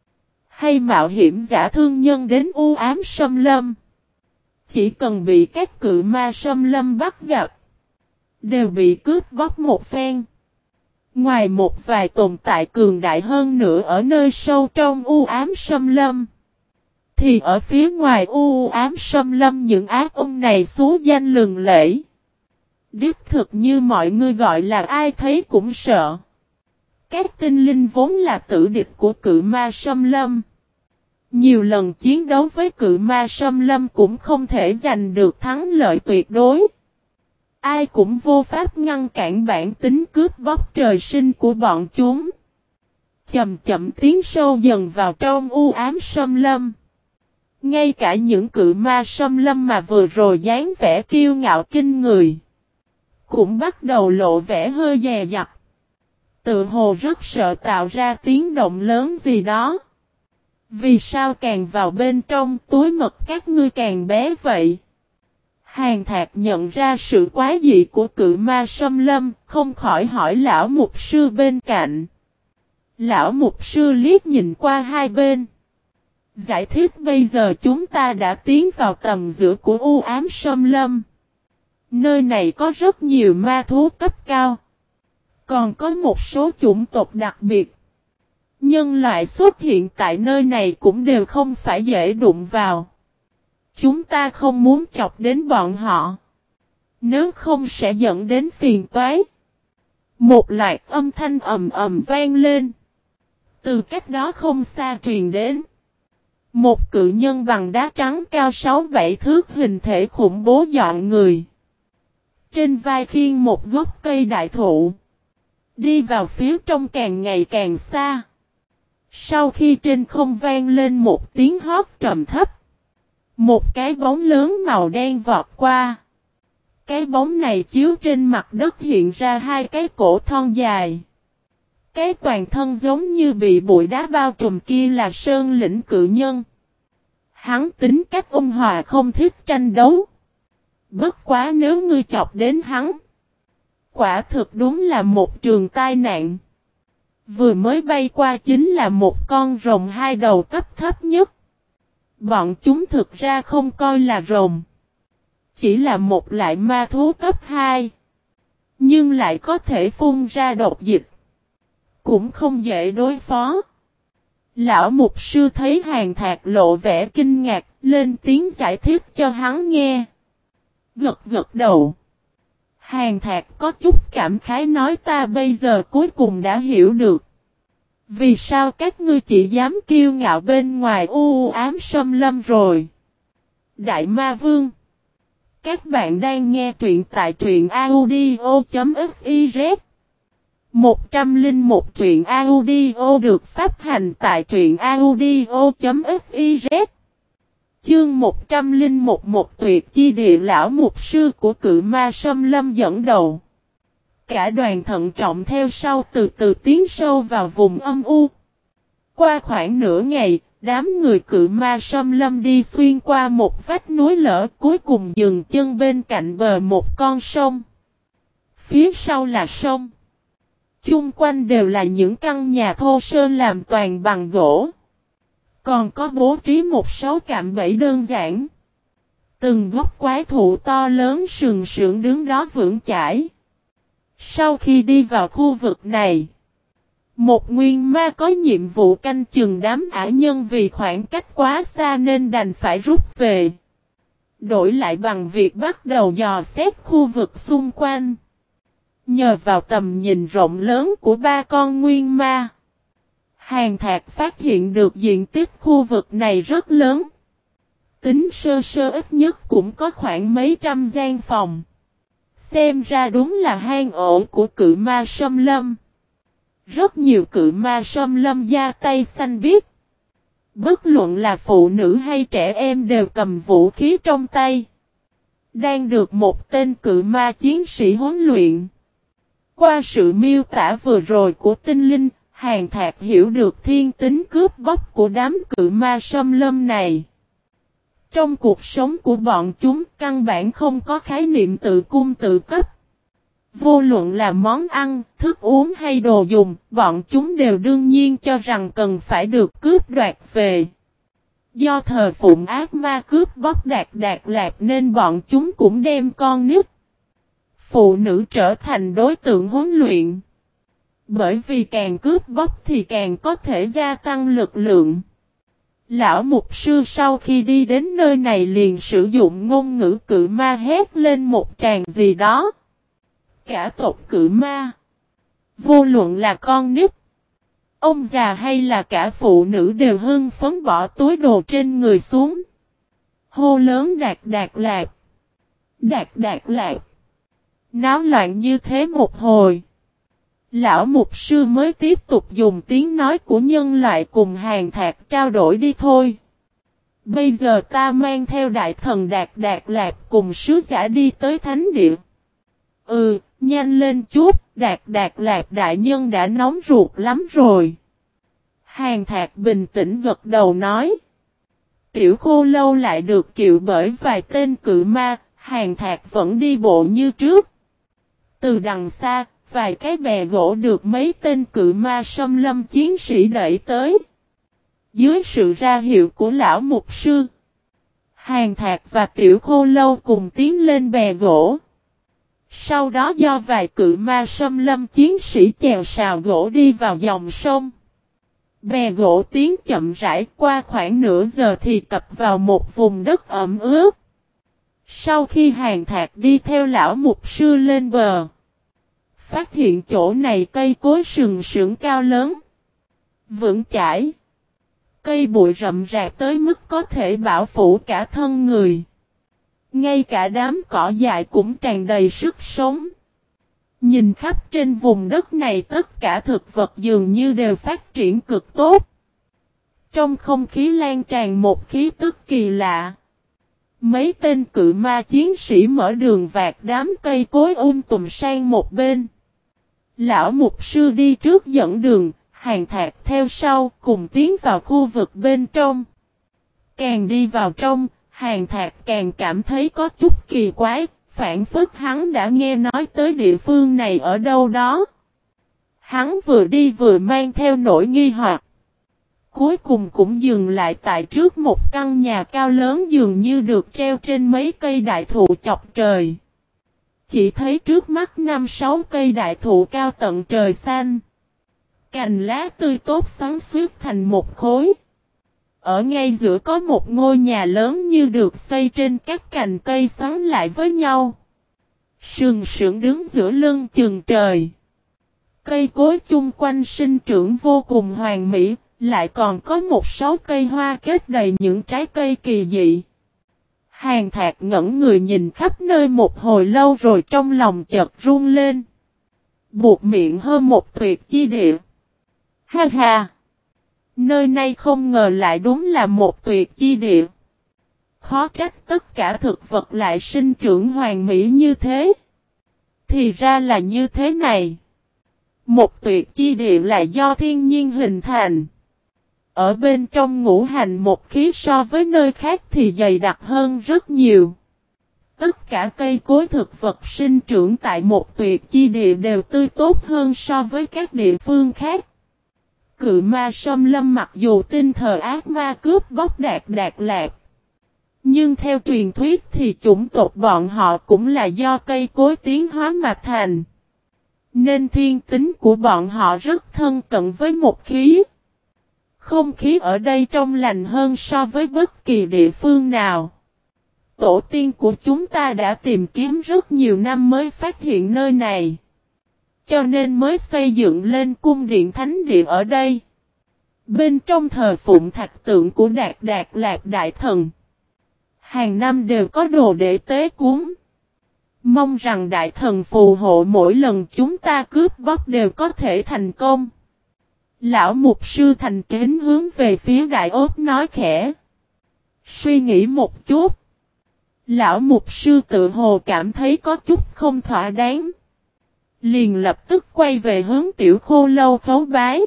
Hay mạo hiểm giả thương nhân đến u ám xâm lâm. Chỉ cần bị các cự ma xâm lâm bắt gặp. Đều bị cướp bóc một phen. Ngoài một vài tồn tại cường đại hơn nữa ở nơi sâu trong u ám xâm lâm. Thì ở phía ngoài u ám xâm lâm những ác ông này số danh lừng lẫy. Đích thực như mọi người gọi là ai thấy cũng sợ. Các tinh linh vốn là tử địch của cự ma xâm lâm. Nhiều lần chiến đấu với cự ma xâm lâm cũng không thể giành được thắng lợi tuyệt đối. Ai cũng vô pháp ngăn cản bản tính cướp bóc trời sinh của bọn chúng. Chậm chậm tiến sâu dần vào trong u ám xâm lâm. Ngay cả những cự ma xâm lâm mà vừa rồi dáng vẻ kiêu ngạo kinh người. Cũng bắt đầu lộ vẻ hơi dè dặt. Tự hồ rất sợ tạo ra tiếng động lớn gì đó. Vì sao càng vào bên trong túi mật các ngươi càng bé vậy? Hàn Thạc nhận ra sự quái dị của cự ma xâm lâm, không khỏi hỏi lão mục sư bên cạnh. Lão mục sư liếc nhìn qua hai bên. Giải thích bây giờ chúng ta đã tiến vào tầm giữa của u ám xâm lâm. Nơi này có rất nhiều ma thú cấp cao. Còn có một số chủng tộc đặc biệt. Nhân loại xuất hiện tại nơi này cũng đều không phải dễ đụng vào. Chúng ta không muốn chọc đến bọn họ. Nếu không sẽ dẫn đến phiền toái. Một loạt âm thanh ầm vang lên. Từ cách đó không xa truyền đến. Một cự nhân bằng đá trắng cao 6-7 thước hình thể khủng bố dọn người. Trên vai khiêng một gốc cây đại thụ. Đi vào phía trong càng ngày càng xa. Sau khi trên không vang lên một tiếng hót trầm thấp, một cái bóng lớn màu đen vọt qua. Cái bóng này chiếu trên mặt đất hiện ra hai cái cổ thon dài. Cái toàn thân giống như bị bụi đá bao trùm kia là Sơn Lĩnh cự nhân. Hắn tính cách ôn hòa không thích tranh đấu. Bất quá nếu ngươi chọc đến hắn, quả thực đúng là một trường tai nạn. Vừa mới bay qua chính là một con rồng hai đầu cấp thấp nhất. Bọn chúng thực ra không coi là rồng, chỉ là một loại ma thú cấp 2. Nhưng lại có thể phun ra độc dịch, cũng không dễ đối phó. Lão mục sư thấy Hàn Thạc lộ vẻ kinh ngạc, lên tiếng giải thích cho hắn nghe. Gật gật đầu. Hàn Thạc có chút cảm khái nói ta bây giờ cuối cùng đã hiểu được. Vì sao các ngươi chỉ dám kiêu ngạo bên ngoài u ám xâm lâm rồi. Đại Ma Vương. Các bạn đang nghe truyện tại truyện audio.fiz. 101 truyện audio được phát hành tại truyện audio.fiz. Chương 101 một tuyệt chi địa lão mục sư của cự ma xâm lâm dẫn đầu. Cả đoàn thận trọng theo sau từ từ tiến sâu vào vùng âm u. Qua khoảng nửa ngày, đám người cự ma xâm lâm đi xuyên qua một vách núi lở cuối cùng dừng chân bên cạnh bờ một con sông. Phía sau là sông. Chung quanh đều là những căn nhà thô sơn làm toàn bằng gỗ. Còn có bố trí một số cạm bẫy đơn giản. Từng gốc quái thụ to lớn sừng sững đứng đó vững chãi. Sau khi đi vào khu vực này, một nguyên ma có nhiệm vụ canh chừng đám ả nhân vì khoảng cách quá xa nên đành phải rút về. Đổi lại bằng việc bắt đầu dò xét khu vực xung quanh. Nhờ vào tầm nhìn rộng lớn của ba con nguyên ma, Hàn Thạc phát hiện được diện tích khu vực này rất lớn. Tính sơ sơ ít nhất cũng có khoảng mấy trăm gian phòng. Xem ra đúng là hang ổ của cự ma xâm lâm. Rất nhiều cự ma xâm lâm da tay xanh biếc. Bất luận là phụ nữ hay trẻ em đều cầm vũ khí trong tay. Đang được một tên cự ma chiến sĩ huấn luyện. Qua sự miêu tả vừa rồi của tinh linh, Hàn Thạc hiểu được thiên tính cướp bóc của đám cự ma xâm lâm này. Trong cuộc sống của bọn chúng căn bản không có khái niệm tự cung tự cấp. Vô luận là món ăn, thức uống hay đồ dùng, bọn chúng đều đương nhiên cho rằng cần phải được cướp đoạt về. Do thờ phụng ác ma cướp bóc đạt lạc nên bọn chúng cũng đem con nít, phụ nữ trở thành đối tượng huấn luyện. Bởi vì càng cướp bóc thì càng có thể gia tăng lực lượng. Lão mục sư sau khi đi đến nơi này liền sử dụng ngôn ngữ cự ma hét lên một tràng gì đó. Cả tộc cự ma, vô luận là con nít, ông già hay là cả phụ nữ đều hưng phấn bỏ túi đồ trên người xuống. Hô lớn đạt lạc. Náo loạn như thế một hồi. Lão mục sư mới tiếp tục dùng tiếng nói của nhân loại cùng Hàn Thạc trao đổi đi thôi. Bây giờ ta mang theo đại thần đạt lạc cùng sứ giả đi tới thánh địa. Nhanh lên chút, đạt lạc đại nhân đã nóng ruột lắm rồi. Hàn Thạc bình tĩnh gật đầu nói. Tiểu Khô Lâu lại được kiệu bởi vài tên cự ma, Hàn Thạc vẫn đi bộ như trước. Từ đằng xa, vài cái bè gỗ được mấy tên cự ma xâm lâm chiến sĩ đẩy tới. Dưới sự ra hiệu của lão mục sư, Hàn Thạc và Tiểu Khô Lâu cùng tiến lên bè gỗ. Sau đó do vài cự ma xâm lâm chiến sĩ chèo sào gỗ đi vào dòng sông. Bè gỗ tiến chậm rãi qua khoảng nửa giờ thì cập vào một vùng đất ẩm ướt. Sau khi Hàn Thạc đi theo lão mục sư lên bờ, phát hiện chỗ này cây cối sừng sững cao lớn, vững chãi. Cây bụi rậm rạp tới mức có thể bảo phủ cả thân người. Ngay cả đám cỏ dại cũng tràn đầy sức sống. Nhìn khắp trên vùng đất này tất cả thực vật dường như đều phát triển cực tốt. Trong không khí lan tràn một khí tức kỳ lạ. Mấy tên cự ma chiến sĩ mở đường vạt đám cây cối tùm sang một bên. Lão mục sư đi trước dẫn đường, Hàn Thạc theo sau cùng tiến vào khu vực bên trong. Càng đi vào trong, Hàn Thạc càng cảm thấy có chút kỳ quái, phảng phất hắn đã nghe nói tới địa phương này ở đâu đó. Hắn vừa đi vừa mang theo nỗi nghi hoặc. Cuối cùng cũng dừng lại tại trước một căn nhà cao lớn dường như được treo trên mấy cây đại thụ chọc trời. Chỉ thấy trước mắt 5-6 cây đại thụ cao tận trời xanh. Cành lá tươi tốt xoắn xuýt thành một khối. Ở ngay giữa có một ngôi nhà lớn như được xây trên các cành cây xoắn lại với nhau. Sừng sững đứng giữa lưng chừng trời. Cây cối chung quanh sinh trưởng vô cùng hoàn mỹ, lại còn có một số cây hoa kết đầy những trái cây kỳ dị. Hàn Thạc ngẩn người nhìn khắp nơi một hồi lâu rồi trong lòng chợt run lên. Buột miệng hơn một tuyệt chi địa. Ha ha! Nơi này không ngờ lại đúng là một tuyệt chi địa. Khó trách tất cả thực vật lại sinh trưởng hoàn mỹ như thế. Thì ra là như thế này. Một tuyệt chi địa là do thiên nhiên hình thành. Ở bên trong ngũ hành một khí so với nơi khác thì dày đặc hơn rất nhiều. Tất cả cây cối thực vật sinh trưởng tại một tuyệt chi địa đều tươi tốt hơn so với các địa phương khác. Cự ma Sâm Lâm mặc dù tin thờ ác ma cướp bóc Đạt Lạc. Nhưng theo truyền thuyết thì chủng tộc bọn họ cũng là do cây cối tiến hóa mà thành. Nên thiên tính của bọn họ rất thân cận với một khí. Không khí ở đây trong lành hơn so với bất kỳ địa phương nào. Tổ tiên của chúng ta đã tìm kiếm rất nhiều năm mới phát hiện nơi này. Cho nên mới xây dựng lên cung điện thánh địa ở đây. Bên trong thờ phụng thạch tượng của Đạt Lạc Đại Thần. Hàng năm đều có đồ để tế cúng. Mong rằng Đại Thần phù hộ mỗi lần chúng ta cướp bóc đều có thể thành công. Lão mục sư thành kính hướng về phía Đại Ốt nói khẽ. Suy nghĩ một chút. Lão mục sư tự hồ cảm thấy có chút không thỏa đáng. Liền lập tức quay về hướng Tiểu Khô Lâu khấu bái.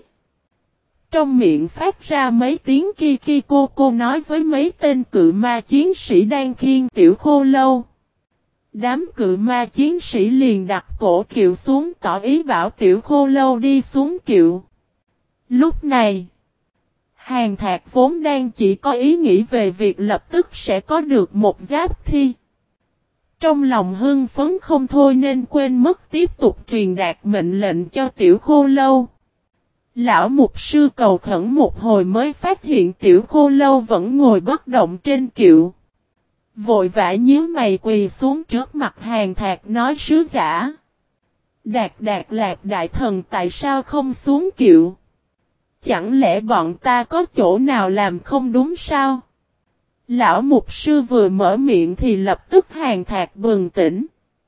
Trong miệng phát ra mấy tiếng ki cô nói với mấy tên cự ma chiến sĩ đang khiêng Tiểu Khô Lâu. Đám cự ma chiến sĩ liền đặt cổ kiệu xuống tỏ ý bảo Tiểu Khô Lâu đi xuống kiệu. Lúc này, Hàn Thạc vốn đang chỉ có ý nghĩ về việc lập tức sẽ có được một giáp thi. Trong lòng hưng phấn không thôi nên quên mất tiếp tục truyền đạt mệnh lệnh cho Tiểu Khô Lâu. Lão mục sư cầu khẩn một hồi mới phát hiện Tiểu Khô Lâu vẫn ngồi bất động trên kiệu. Vội vã nhíu mày quỳ xuống trước mặt Hàn Thạc nói sứ giả. Đạt Lạc Đại Thần tại sao không xuống kiệu? Chẳng lẽ bọn ta có chỗ nào làm không đúng sao? Lão mục sư vừa mở miệng thì lập tức Hàn Thạc bừng tỉnh.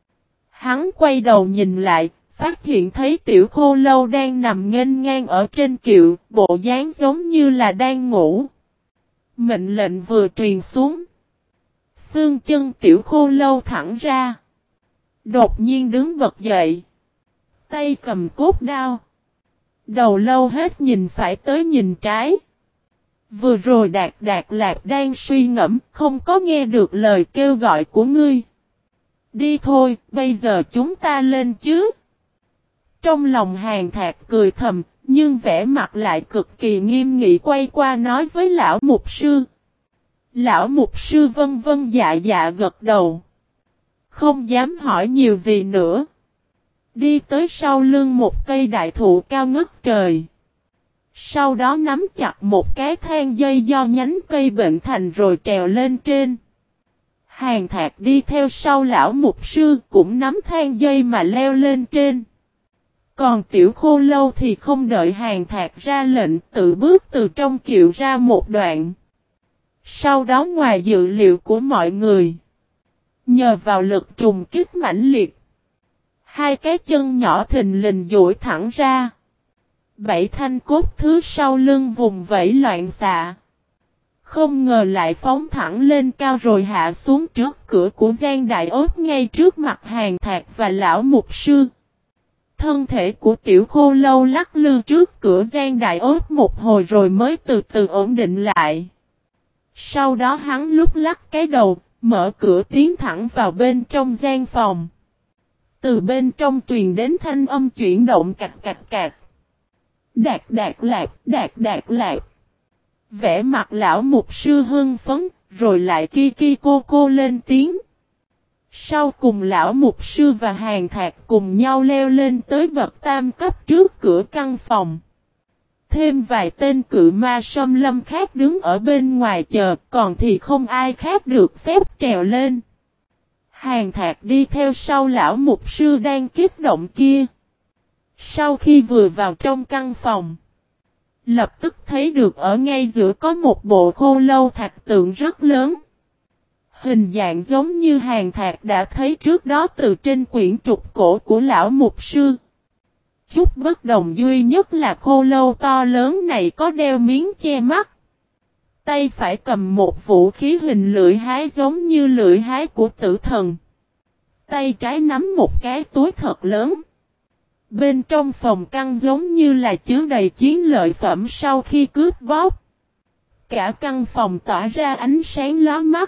Hắn quay đầu nhìn lại, phát hiện thấy Tiểu Khô Lâu đang nằm nghênh ngang ở trên kiệu, bộ dáng giống như là đang ngủ. Mệnh lệnh vừa truyền xuống. Xương chân Tiểu Khô Lâu thẳng ra. Đột nhiên đứng bật dậy. Tay cầm cốt đao. Đầu lâu hết nhìn phải tới nhìn trái. Vừa rồi Đạt Lạc đang suy ngẫm, không có nghe được lời kêu gọi của ngươi. Đi thôi, bây giờ chúng ta lên chứ. Trong lòng Hàn Thạc cười thầm, nhưng vẻ mặt lại cực kỳ nghiêm nghị quay qua nói với lão mục sư. Lão mục sư vân vân dạ gật đầu. Không dám hỏi nhiều gì nữa. Đi tới sau lưng một cây đại thụ cao ngất trời. Sau đó nắm chặt một cái thang dây do nhánh cây bệnh thành rồi trèo lên trên. Hàn Thạc đi theo sau lão mục sư cũng nắm thang dây mà leo lên trên. Còn Tiểu Khô Lâu thì không đợi Hàn Thạc ra lệnh tự bước từ trong kiệu ra một đoạn. Sau đó ngoài dự liệu của mọi người, nhờ vào lực trùng kích mãnh liệt, hai cái chân nhỏ thình lình duỗi thẳng ra. 7 thanh cốt thứ sau lưng vùng vẫy loạn xạ. Không ngờ lại phóng thẳng lên cao rồi hạ xuống trước cửa của Giang Đại Ốt ngay trước mặt Hàn Thạc và lão mục sư. Thân thể của tiểu khô lâu lắc lư trước cửa Giang Đại Ốt một hồi rồi mới từ từ ổn định lại. Sau đó hắn lúc lắc cái đầu, mở cửa tiến thẳng vào bên trong gian phòng. Từ bên trong truyền đến thanh âm chuyển động cạch cạch cạch. Đạt đạt lạc, đạt đạt lạc. Vẻ mặt lão mục sư hưng phấn, rồi lại ki cô lên tiếng. Sau cùng lão mục sư và Hàn Thạc cùng nhau leo lên tới bậc tam cấp trước cửa căn phòng. Thêm vài tên cự ma xâm lâm khác đứng ở bên ngoài chờ, còn thì không ai khác được phép trèo lên. Hàn Thạc đi theo sau lão mục sư đang kích động kia. Sau khi vừa vào trong căn phòng, lập tức thấy được ở ngay giữa có một bộ khô lâu thạch tượng rất lớn. Hình dạng giống như Hàn Thạc đã thấy trước đó từ trên quyển trục cổ của lão mục sư. Chút bất đồng duy nhất là khô lâu to lớn này có đeo miếng che mắt. Tay phải cầm một vũ khí hình lưỡi hái giống như lưỡi hái của tử thần. Tay trái nắm một cái túi thật lớn. Bên trong phòng căn giống như là chứa đầy chiến lợi phẩm sau khi cướp bóc. Cả căn phòng tỏa ra ánh sáng lóa mắt.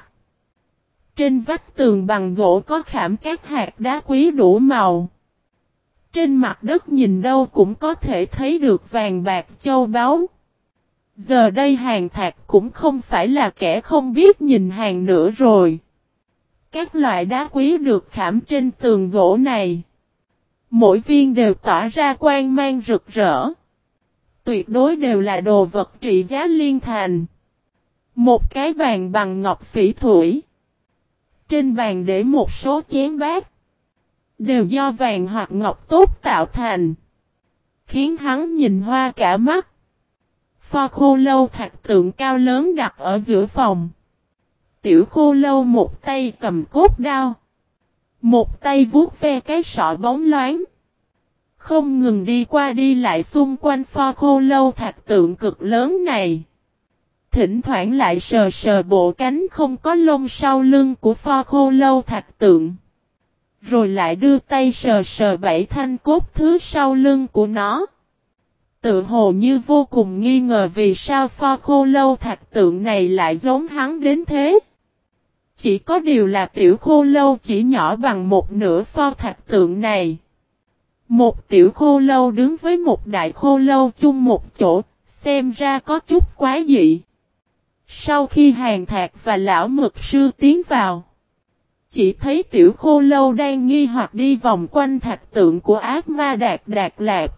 Trên vách tường bằng gỗ có khảm các hạt đá quý đủ màu. Trên mặt đất nhìn đâu cũng có thể thấy được vàng bạc châu báu. Giờ đây Hàn Thạc cũng không phải là kẻ không biết nhìn hàng nữa rồi. Các loại đá quý được khảm trên tường gỗ này. Mỗi viên đều tỏa ra quang mang rực rỡ. Tuyệt đối đều là đồ vật trị giá liên thành. Một cái bàn bằng ngọc phỉ thủy. Trên bàn để một số chén bát. Đều do vàng hoặc ngọc tốt tạo thành. Khiến hắn nhìn hoa cả mắt. Pho khô lâu thạch tượng cao lớn đặt ở giữa phòng. Tiểu khô lâu một tay cầm cốt đao. Một tay vuốt ve cái sọ bóng loáng. Không ngừng đi qua đi lại xung quanh pho khô lâu thạch tượng cực lớn này. Thỉnh thoảng lại sờ sờ bộ cánh không có lông sau lưng của pho khô lâu thạch tượng. Rồi lại đưa tay sờ sờ 7 thanh cốt thứ sau lưng của nó. Tự hồ như vô cùng nghi ngờ vì sao pho khô lâu thạch tượng này lại giống hắn đến thế. Chỉ có điều là tiểu khô lâu chỉ nhỏ bằng một nửa pho thạch tượng này. Một tiểu khô lâu đứng với một đại khô lâu chung một chỗ, xem ra có chút quá dị. Sau khi Hàn Thạc và lão mục sư tiến vào, chỉ thấy tiểu khô lâu đang nghi hoặc đi vòng quanh thạch tượng của ác ma Đạt Đạt Lạp.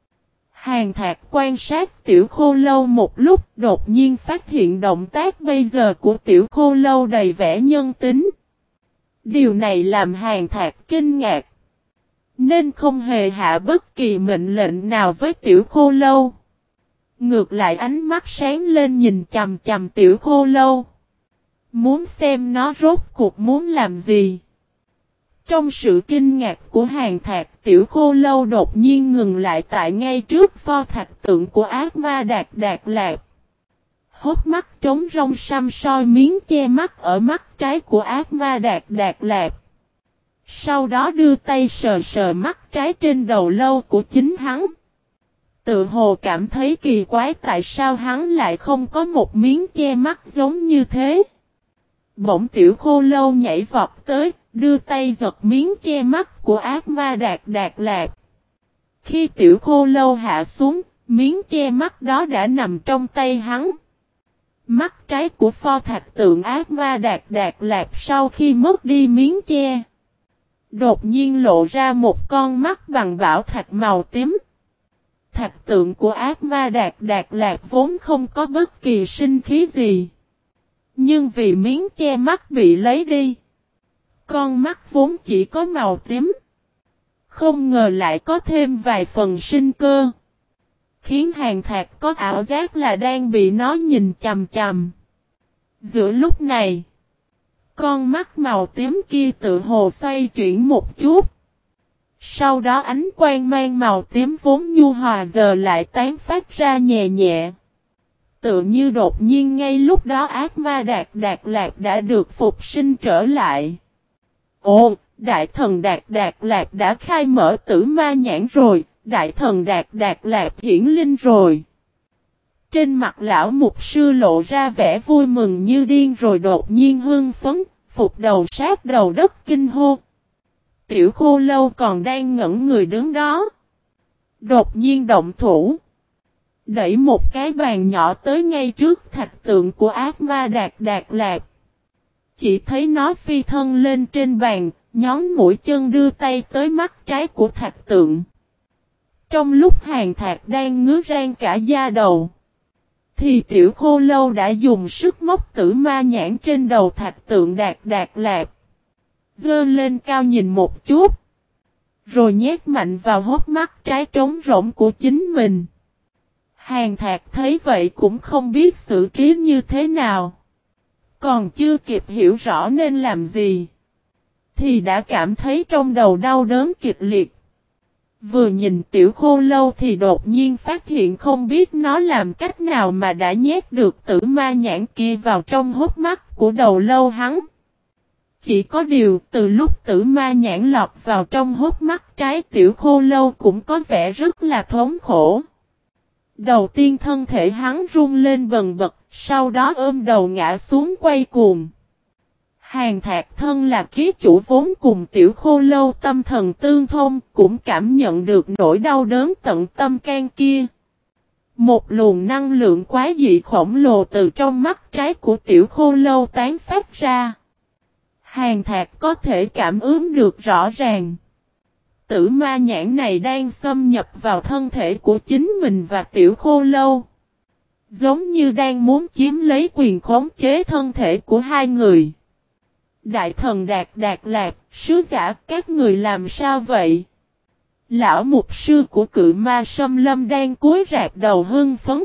Hàn Thạc quan sát tiểu khô lâu một lúc, đột nhiên phát hiện động tác bây giờ của tiểu khô lâu đầy vẻ nhân tính. Điều này làm Hàn Thạc kinh ngạc, nên không hề hạ bất kỳ mệnh lệnh nào với tiểu khô lâu. Ngược lại ánh mắt sáng lên nhìn chằm chằm tiểu khô lâu. Muốn xem nó rốt cuộc muốn làm gì. Trong sự kinh ngạc của Hàn Thạc, tiểu khô lâu đột nhiên ngừng lại tại ngay trước pho thạch tượng của ác ma Đạt Đạt Lạp. Hốt mắt trống rông xăm soi miếng che mắt ở mắt trái của ác ma Đạt Đạt Lạp. Sau đó đưa tay sờ sờ mắt trái trên đầu lâu của chính hắn. Tự hồ cảm thấy kỳ quái tại sao hắn lại không có một miếng che mắt giống như thế. Bỗng tiểu khô lâu nhảy vọt tới, đưa tay giật miếng che mắt của ác ma Đạt Đạt Lạp. Khi tiểu khô lâu hạ xuống, miếng che mắt đó đã nằm trong tay hắn. Mắt trái của pho thạch tượng ác ma Đạt Đạt Lạp sau khi mất đi miếng che, đột nhiên lộ ra một con mắt bằng bảo thạch màu tím. Thạch tượng của ác ma Đạt Đạt Lạp vốn không có bất kỳ sinh khí gì. Nhưng vì miếng che mắt bị lấy đi, con mắt vốn chỉ có màu tím, không ngờ lại có thêm vài phần sinh cơ. Khiến Hàn Thạc có ảo giác là đang bị nó nhìn chằm chằm. Giữa lúc này, con mắt màu tím kia tự hồ xoay chuyển một chút. Sau đó ánh quang mang màu tím vốn nhu hòa giờ lại tán phát ra nhẹ nhẹ. Tự như đột nhiên ngay lúc đó ác ma Đạt Đạt Lạc đã được phục sinh trở lại. Ồ, đại thần Đạt Đạt Lạc đã khai mở tử ma nhãn rồi, đại thần Đạt Đạt Lạc hiển linh rồi. Trên mặt lão mục sư lộ ra vẻ vui mừng như điên rồi đột nhiên hưng phấn, phục đầu sát đầu đất kinh hô. Tiểu Khô Lâu còn đang ngẩn người đứng đó. Đột nhiên động thủ. Đẩy một cái bàn nhỏ tới ngay trước thạch tượng của ác ma Đạt Đạt Lạc. Chỉ thấy nó phi thân lên trên bàn, nhón mũi chân đưa tay tới mắt trái của thạch tượng. Trong lúc Hàn Thạc đang ngứa ran cả da đầu, thì Tiểu Khô Lâu đã dùng sức móc tử ma nhãn trên đầu thạch tượng Đạt Đạt Lạc. Giơ lên cao nhìn một chút. Rồi nhét mạnh vào hốc mắt trái trống rỗng của chính mình. Hàn Thạc thấy vậy cũng không biết xử trí như thế nào. Còn chưa kịp hiểu rõ nên làm gì, thì đã cảm thấy trong đầu đau đớn kịch liệt. Vừa nhìn Tiểu Khô Lâu thì đột nhiên phát hiện không biết nó làm cách nào mà đã nhét được tử ma nhãn kia vào trong hốc mắt của đầu lâu hắn. Chỉ có điều từ lúc tử ma nhãn lọt vào trong hốc mắt trái Tiểu Khô Lâu cũng có vẻ rất là thống khổ. Đầu tiên thân thể hắn run lên bần bật, sau đó ôm đầu ngã xuống quay cuồng. Hàn Thạc thân là ký chủ vốn cùng Tiểu Khô Lâu tâm thần tương thông, cũng cảm nhận được nỗi đau đớn tận tâm can kia. Một luồng năng lượng quá dị khổng lồ từ trong mắt trái của Tiểu Khô Lâu tán phát ra. Hàn Thạc có thể cảm ứng được rõ ràng. Tử ma nhãn này đang xâm nhập vào thân thể của chính mình và Tiểu Khô Lâu. Giống như đang muốn chiếm lấy quyền khống chế thân thể của hai người. Đại thần Đạt Đạt Lạc, sứ giả, các người làm sao vậy? Lão mục sư của Cự Ma Sâm Lâm đang cúi rạp đầu hưng phấn.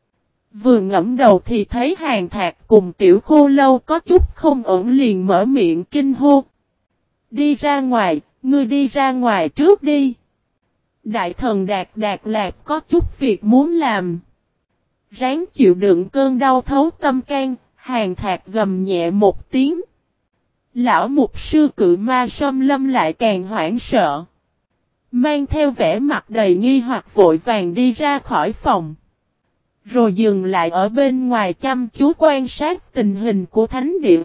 Vừa ngẫm đầu thì thấy Hàn Thạc cùng Tiểu Khô Lâu có chút không ổn liền mở miệng kinh hô. Đi ra ngoài, ngươi đi ra ngoài trước đi. Đại thần Đạt Đạt Lạc có chút việc muốn làm. Ráng chịu đựng cơn đau thấu tâm can, Hàn Thạc gầm nhẹ một tiếng. Lão mục sư Cự Ma Sâm Lâm lại càng hoảng sợ. Mang theo vẻ mặt đầy nghi hoặc vội vàng đi ra khỏi phòng. Rồi dừng lại ở bên ngoài chăm chú quan sát tình hình của thánh địa.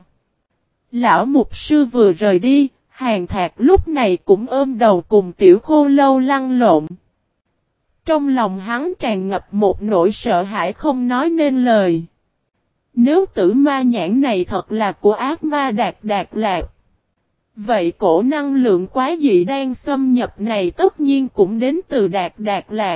Lão mục sư vừa rời đi, Hàn Thạc lúc này cũng ôm đầu cùng Tiểu Khô Lâu lăn lộn. Trong lòng hắn tràn ngập một nỗi sợ hãi không nói nên lời. Nếu tử ma nhãn này thật là của ác ma Đạt Đạt Lạc, vậy cổ năng lượng quá dị đang xâm nhập này tất nhiên cũng đến từ Đạt Đạt Lạc.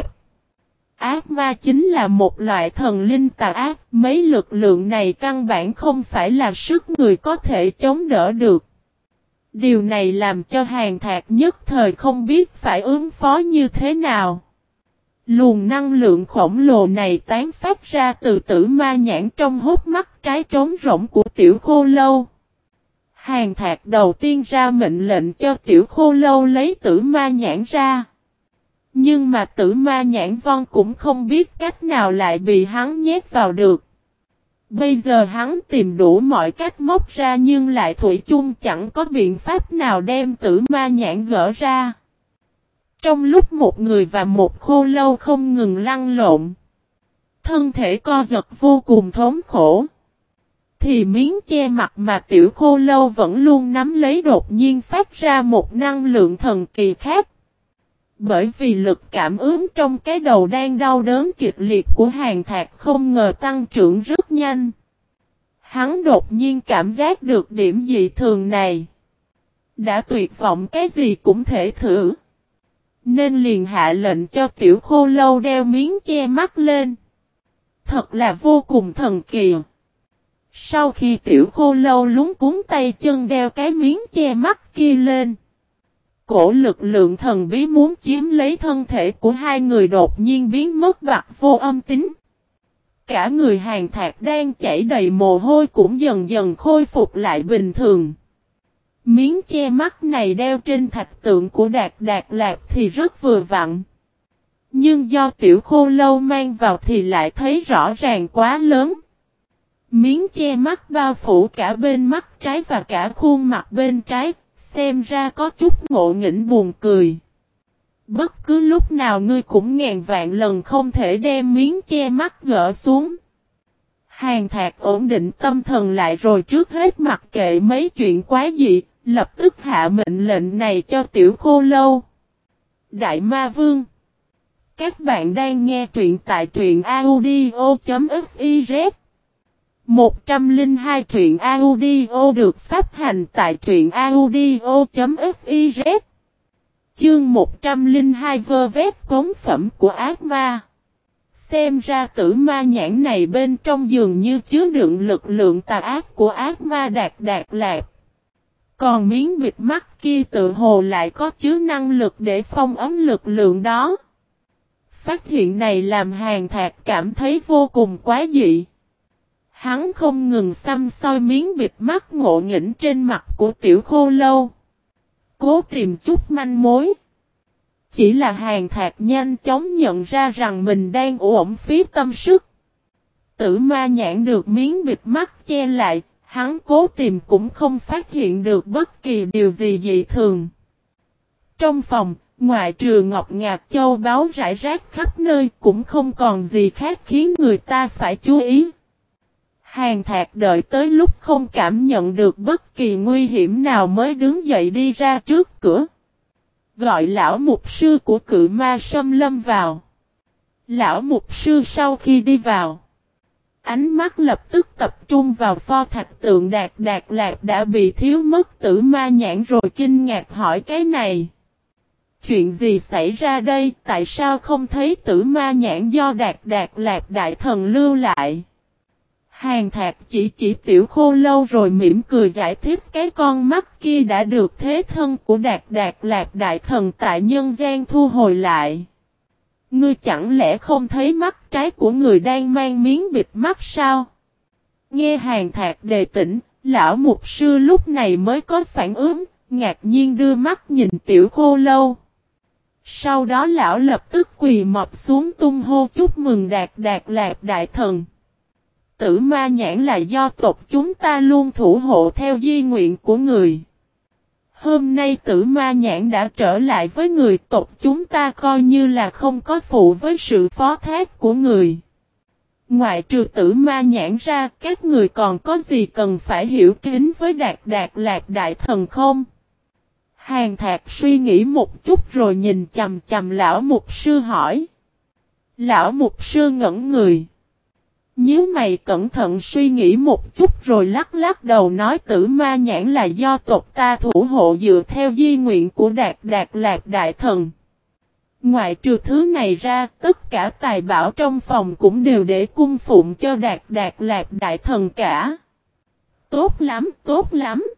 Ác ma chính là một loại thần linh tà ác, mấy lực lượng này căn bản không phải là sức người có thể chống đỡ được. Điều này làm cho Hàn Thạc nhất thời không biết phải ứng phó như thế nào. Luồng năng lượng khổng lồ này tán phát ra từ tử ma nhãn trong hốc mắt trái trống rỗng của Tiểu Khô Lâu. Hàn Thạc đầu tiên ra mệnh lệnh cho Tiểu Khô Lâu lấy tử ma nhãn ra. Nhưng mà tử ma nhãn vong cũng không biết cách nào lại bị hắn nhét vào được. Bây giờ hắn tìm đủ mọi cách móc ra nhưng lại thủy chung chẳng có biện pháp nào đem tử ma nhãn gỡ ra. Trong lúc một người và một khô lâu không ngừng lăn lộn, thân thể co giật vô cùng thống khổ, thì miếng che mặt mà Tiểu Khô Lâu vẫn luôn nắm lấy đột nhiên phát ra một năng lượng thần kỳ khác. Bởi vì lực cảm ứng trong cái đầu đang đau đớn kịch liệt của Hàn Thạc không ngờ tăng trưởng rất nhanh. Hắn đột nhiên cảm giác được điểm dị thường này. Đã tuyệt vọng cái gì cũng thể thử. Nên liền hạ lệnh cho Tiểu Khô Lâu đeo miếng che mắt lên. Thật là vô cùng thần kỳ. Sau khi Tiểu Khô Lâu lúng cuốn tay chân đeo cái miếng che mắt kia lên, cổ lực lượng thần bí muốn chiếm lấy thân thể của hai người đột nhiên biến mất bặt vô âm tín. Cả người Hàn Thạc đang chảy đầy mồ hôi cũng dần dần khôi phục lại bình thường. Miếng che mắt này đeo trên thạch tượng của Đạt Đạt Lạp thì rất vừa vặn. Nhưng do Tiểu Khô Lâu mang vào thì lại thấy rõ ràng quá lớn. Miếng che mắt bao phủ cả bên mắt trái và cả khuôn mặt bên trái, xem ra có chút ngộ nghĩnh buồn cười. Bất cứ lúc nào ngươi cũng ngàn vạn lần không thể đem miếng che mắt gỡ xuống. Hàn Thạc ổn định tâm thần lại rồi trước hết mặc kệ mấy chuyện quá dị, lập tức hạ mệnh lệnh này cho Tiểu Khô Lâu. Đại Ma Vương. Các bạn đang nghe truyện tại truyện audio.fiz. 102 truyện audio được phát hành tại truyện audio.fiz. Chương 102 vơ vét cống phẩm của ác ma. Xem ra tử ma nhãn này bên trong dường như chứa đựng lực lượng tà ác của ác ma Đạt Đạt Lạp. Còn miếng bịt mắt kia tự hồ lại có chứa năng lực để phong ấn lực lượng đó. Phát hiện này làm Hàn Thạc cảm thấy vô cùng quá dị. Hắn không ngừng xăm soi miếng bịt mắt ngộ nghĩnh trên mặt của Tiểu Khô Lâu. Cố tìm chút manh mối. Chỉ là Hàn Thạc nhanh chóng nhận ra rằng mình đang uổng phí tâm sức. Tử ma nhãn được miếng bịt mắt che lại, hắn cố tìm cũng không phát hiện được bất kỳ điều gì dị thường. Trong phòng, ngoại trừ ngọc ngà châu báu rải rác khắp nơi cũng không còn gì khác khiến người ta phải chú ý. Hàn Thạc đợi tới lúc không cảm nhận được bất kỳ nguy hiểm nào mới đứng dậy đi ra trước cửa. Gọi lão mục sư của Cự Ma Sâm Lâm vào. Lão mục sư sau khi đi vào, ánh mắt lập tức tập trung vào pho thạch tượng Đạt Đạt Lạp đã bị thiếu mất tử ma nhãn rồi kinh ngạc hỏi cái này. Chuyện gì xảy ra đây, tại sao không thấy tử ma nhãn do Đạt Đạt Lạp đại thần lưu lại? Hàn Thạc chỉ Tiểu Khô Lâu rồi mỉm cười giải thích cái con mắt kia đã được thế thân của Đạt Đạt Lạp đại thần tại nhân gian thu hồi lại. Ngươi chẳng lẽ không thấy mắt trái của người đang mang miếng bịt mắt sao? Nghe Hàn Thạc đề tỉnh, lão mục sư lúc này mới có phản ứng, ngạc nhiên đưa mắt nhìn Tiểu Khô Lâu. Sau đó lão lập tức quỳ mọp xuống tung hô chúc mừng Đạt Đạt Lạp đại thần. Tử ma nhãn là do tộc chúng ta luôn thủ hộ theo di nguyện của người. Hôm nay tử ma nhãn đã trở lại với người, tộc chúng ta coi như là không có phụ với sự phó thác của người. Ngoại trừ tử ma nhãn ra, các người còn có gì cần phải hiểu kính với Đạt Đạt Lạp đại thần không? Hàn Thạc suy nghĩ một chút rồi nhìn chằm chằm lão mục sư hỏi. Lão mục sư ngẩn người. Nhíu mày cẩn thận suy nghĩ một chút rồi lắc lắc đầu nói tử ma nhãn là do tộc ta thủ hộ dựa theo di nguyện của Đạt Đạt Lạp đại thần. Ngoại trừ thứ này ra, tất cả tài bảo trong phòng cũng đều để cung phụng cho Đạt Đạt Lạp đại thần cả. Tốt lắm, tốt lắm.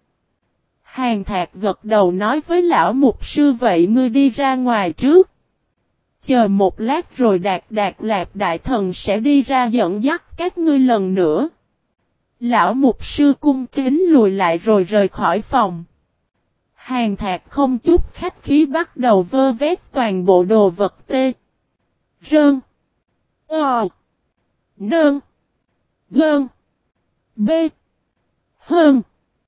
Hàn Thạc gật đầu nói với lão mục sư vậy ngươi đi ra ngoài trước. Chờ một lát rồi Đạt Đạt Lạp đại thần sẽ đi ra dẫn dắt các ngươi lần nữa. Lão mục sư cung kính lùi lại rồi rời khỏi phòng. Hàn Thạc không chút khách khí bắt đầu vơ vét toàn bộ đồ vật tê. Rơn. Nơn. Gơn. Bê. Hơn.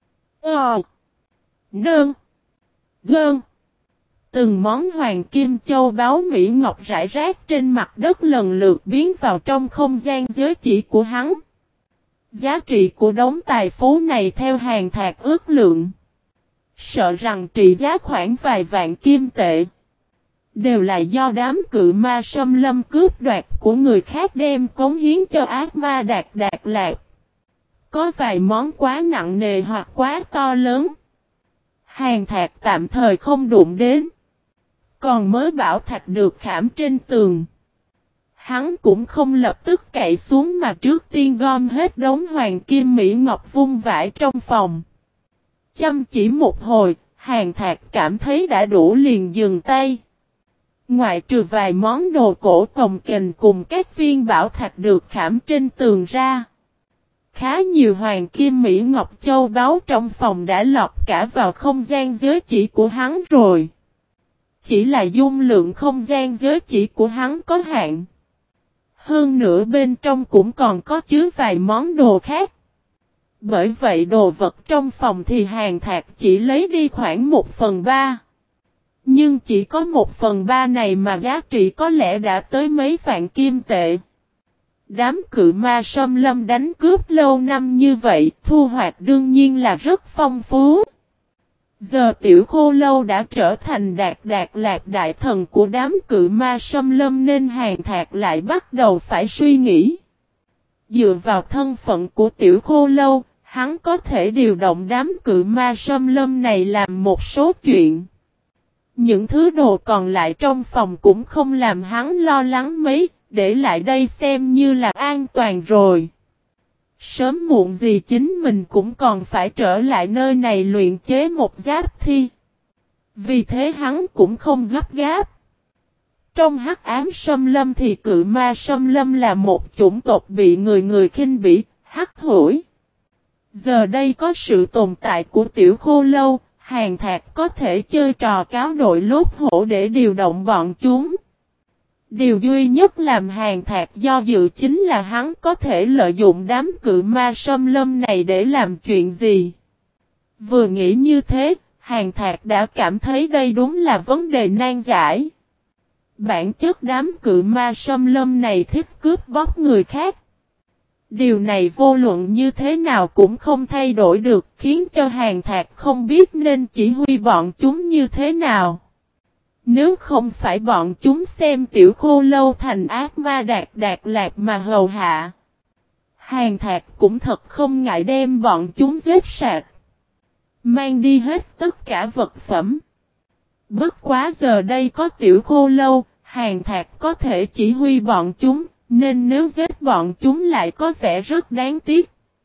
Nơn. Gơn. Từng món hoàng kim châu báu mỹ ngọc rải rác trên mặt đất lần lượt biến vào trong không gian giới chỉ của hắn. Giá trị của đống tài phú này theo Hàn Thạc ước lượng. Sợ rằng trị giá khoảng vài vạn kim tệ. Đều là do đám cự ma xâm lâm cướp đoạt của người khác đem cống hiến cho ác ma Đạt Đạt Lạp. Có vài món quá nặng nề hoặc quá to lớn. Hàn Thạc tạm thời không đụng đến. Còn mới bảo thạch được khảm trên tường. Hắn cũng không lập tức cậy xuống mà trước tiên gom hết đống hoàng kim mỹ ngọc vung vãi trong phòng. Chăm chỉ một hồi, Hàn Thạc cảm thấy đã đủ liền dừng tay. Ngoại trừ vài món đồ cổ cồng kềnh cùng các viên bảo thạch được khảm trên tường ra. Khá nhiều hoàng kim mỹ ngọc châu báu trong phòng đã lọt cả vào không gian giới chỉ của hắn rồi. Chỉ là dung lượng không gian giới chỉ của hắn có hạn. Hơn nữa bên trong cũng còn có chứa vài món đồ khác. Bởi vậy đồ vật trong phòng thì Hàn Thạc chỉ lấy đi khoảng 1/3. Nhưng chỉ có 1/3 này mà giá trị có lẽ đã tới mấy vạn kim tệ. Đám cự ma xâm lâm đánh cướp lâu năm như vậy, thu hoạch đương nhiên là rất phong phú. Giờ Tiểu Khô Lâu đã trở thành Đạt Lạc đại thần của đám cự ma xâm lâm nên Hàn Thạc lại bắt đầu phải suy nghĩ. Dựa vào thân phận của Tiểu Khô Lâu, hắn có thể điều động đám cự ma xâm lâm này làm một số chuyện. Những thứ đồ còn lại trong phòng cũng không làm hắn lo lắng mấy, để lại đây xem như là an toàn rồi. Sớm muộn gì chính mình cũng còn phải trở lại nơi này luyện chế một giáp thi. Vì thế hắn cũng không gấp gáp. Trong hắc ám xâm lâm thì cự ma xâm lâm là một chủng tộc bị người khinh bỉ, hắc hủi. Giờ đây có sự tồn tại của Tiểu Khô Lâu, Hàn Thạc có thể chơi trò cáo đội lốt hổ để điều động bọn chúng. Điều duy nhất làm Hàn Thạc do dự chính là hắn có thể lợi dụng đám cự ma xâm lâm này để làm chuyện gì. Vừa nghĩ như thế, Hàn Thạc đã cảm thấy đây đúng là vấn đề nan giải. Bản chất đám cự ma xâm lâm này thích cướp bóc người khác. Điều này vô luận như thế nào cũng không thay đổi được, khiến cho Hàn Thạc không biết nên chỉ huy bọn chúng như thế nào. Nếu không phải bọn chúng xem Tiểu Khô Lâu thành ác ma Đạt Lạc mà hầu hạ, Hàn Thạc cũng thật không ngại đem bọn chúng giết sạch, mang đi hết tất cả vật phẩm. Bất quá giờ đây có Tiểu Khô Lâu, Hàn Thạc có thể chỉ huy bọn chúng, nên nếu giết bọn chúng lại có vẻ rất đáng tiếc.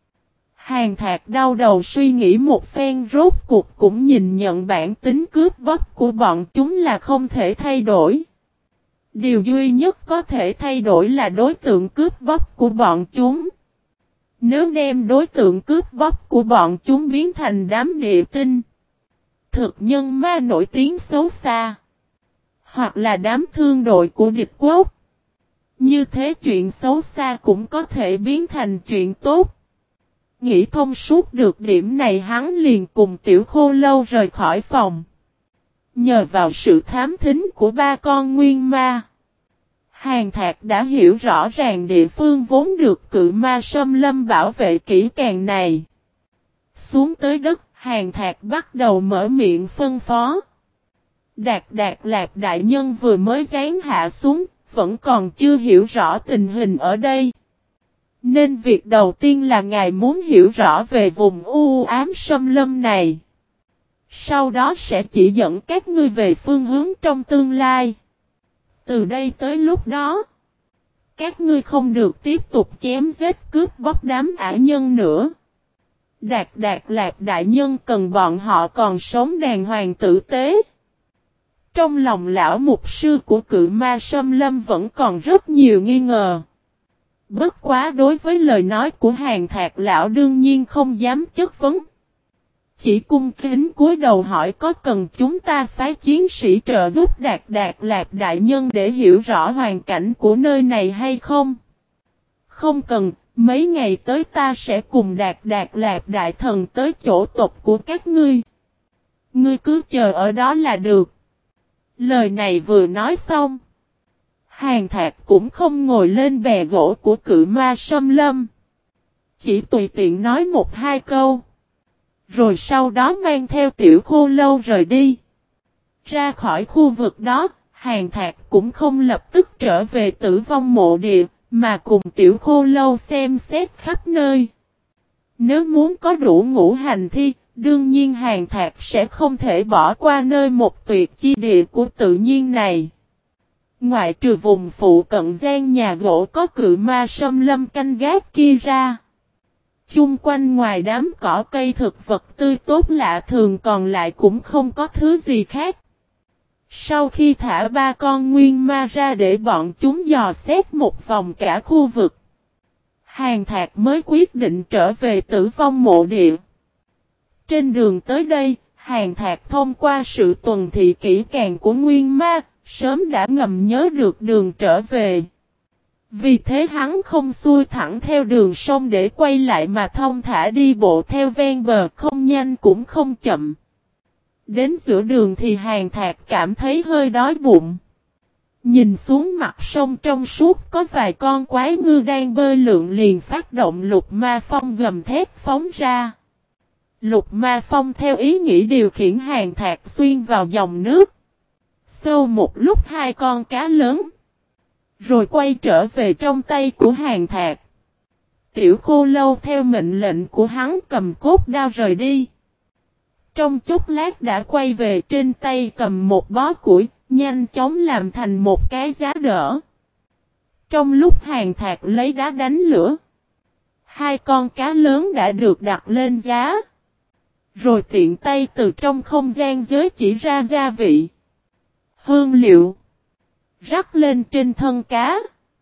Hàn Thạc đau đầu suy nghĩ một phen rốt cuộc cũng nhìn nhận bản tính cướp bóc của bọn chúng là không thể thay đổi. Điều duy nhất có thể thay đổi là đối tượng cướp bóc của bọn chúng. Nếu đem đối tượng cướp bóc của bọn chúng biến thành đám địa tinh, thực nhân ma nổi tiếng xấu xa, hoặc là đám thương đội của địch quốc, như thế chuyện xấu xa cũng có thể biến thành chuyện tốt. Nghĩ thông suốt được điểm này hắn liền cùng Tiểu Khô Lâu rời khỏi phòng. Nhờ vào sự thám thính của ba con nguyên ma, Hàn Thạc đã hiểu rõ ràng địa phương vốn được cự ma xâm lâm bảo vệ kỹ càng này. Xuống tới đất, Hàn Thạc bắt đầu mở miệng phân phó. Đạt Lạc đại nhân vừa mới giáng hạ xuống, vẫn còn chưa hiểu rõ tình hình ở đây. Nên việc đầu tiên là ngài muốn hiểu rõ về vùng u ám xâm lâm này. Sau đó sẽ chỉ dẫn các ngươi về phương hướng trong tương lai. Từ đây tới lúc đó, các ngươi không được tiếp tục chém giết cướp bóc đám ả nhân nữa. Đạt Lạc đại nhân cần bọn họ còn sống đàng hoàng tử tế. Trong lòng lão mục sư của cự ma xâm lâm vẫn còn rất nhiều nghi ngờ. Bất quá đối với lời nói của Hàn Thạc lão đương nhiên không dám chất vấn. Chỉ cung kính cúi đầu hỏi có cần chúng ta phái chiến sĩ trợ giúp Đạt Lạc đại nhân để hiểu rõ hoàn cảnh của nơi này hay không? Không cần, mấy ngày tới ta sẽ cùng Đạt Lạc đại thần tới chỗ tộc của các ngươi. Ngươi cứ chờ ở đó là được. Lời này vừa nói xong, Hàn Thạc cũng không ngồi lên bè gỗ của cự ma xâm lâm. Chỉ tùy tiện nói một hai câu. Rồi sau đó mang theo Tiểu Khô Lâu rời đi. Ra khỏi khu vực đó, Hàn Thạc cũng không lập tức trở về Tử Vong Mộ Địa, mà cùng Tiểu Khô Lâu xem xét khắp nơi. Nếu muốn có đủ ngũ hành thi, đương nhiên Hàn Thạc sẽ không thể bỏ qua nơi một tuyệt chi địa của tự nhiên này. Ngoại trừ vùng phụ cận gian nhà gỗ có cự ma xâm lâm canh gác kia ra, chung quanh ngoài đám cỏ cây thực vật tươi tốt lạ thường còn lại cũng không có thứ gì khác. Sau khi thả ba con nguyên ma ra để bọn chúng dò xét một vòng cả khu vực, Hàn Thạc mới quyết định trở về Tử Vong Mộ Địa. Trên đường tới đây, Hàn Thạc thông qua sự tuần thị kỹ càng của Nguyên Ma, sớm đã ngầm nhớ được đường trở về. Vì thế hắn không xuôi thẳng theo đường sông để quay lại mà thông thả đi bộ theo ven bờ, không nhanh cũng không chậm. Đến giữa đường thì Hàn Thạc cảm thấy hơi đói bụng. Nhìn xuống mặt sông trong suốt có vài con quái ngư đang bơi lượn, liền phát động Lục Ma Phong gầm thét phóng ra. Lục Ma Phong theo ý nghĩ điều khiển Hàn Thạc xuyên vào dòng nước. Sâu một lúc hai con cá lớn. Rồi quay trở về trong tay của Hàn Thạc. Tiểu Khô Lâu theo mệnh lệnh của hắn cầm cốt đao rời đi. Trong chốc lát đã quay về, trên tay cầm một bó củi, nhanh chóng làm thành một cái giá đỡ. Trong lúc Hàn Thạc lấy đá đánh lửa, hai con cá lớn đã được đặt lên giá. Rồi tiện tay từ trong không gian giới chỉ ra gia vị, hương liệu, rắc lên trên thân cá.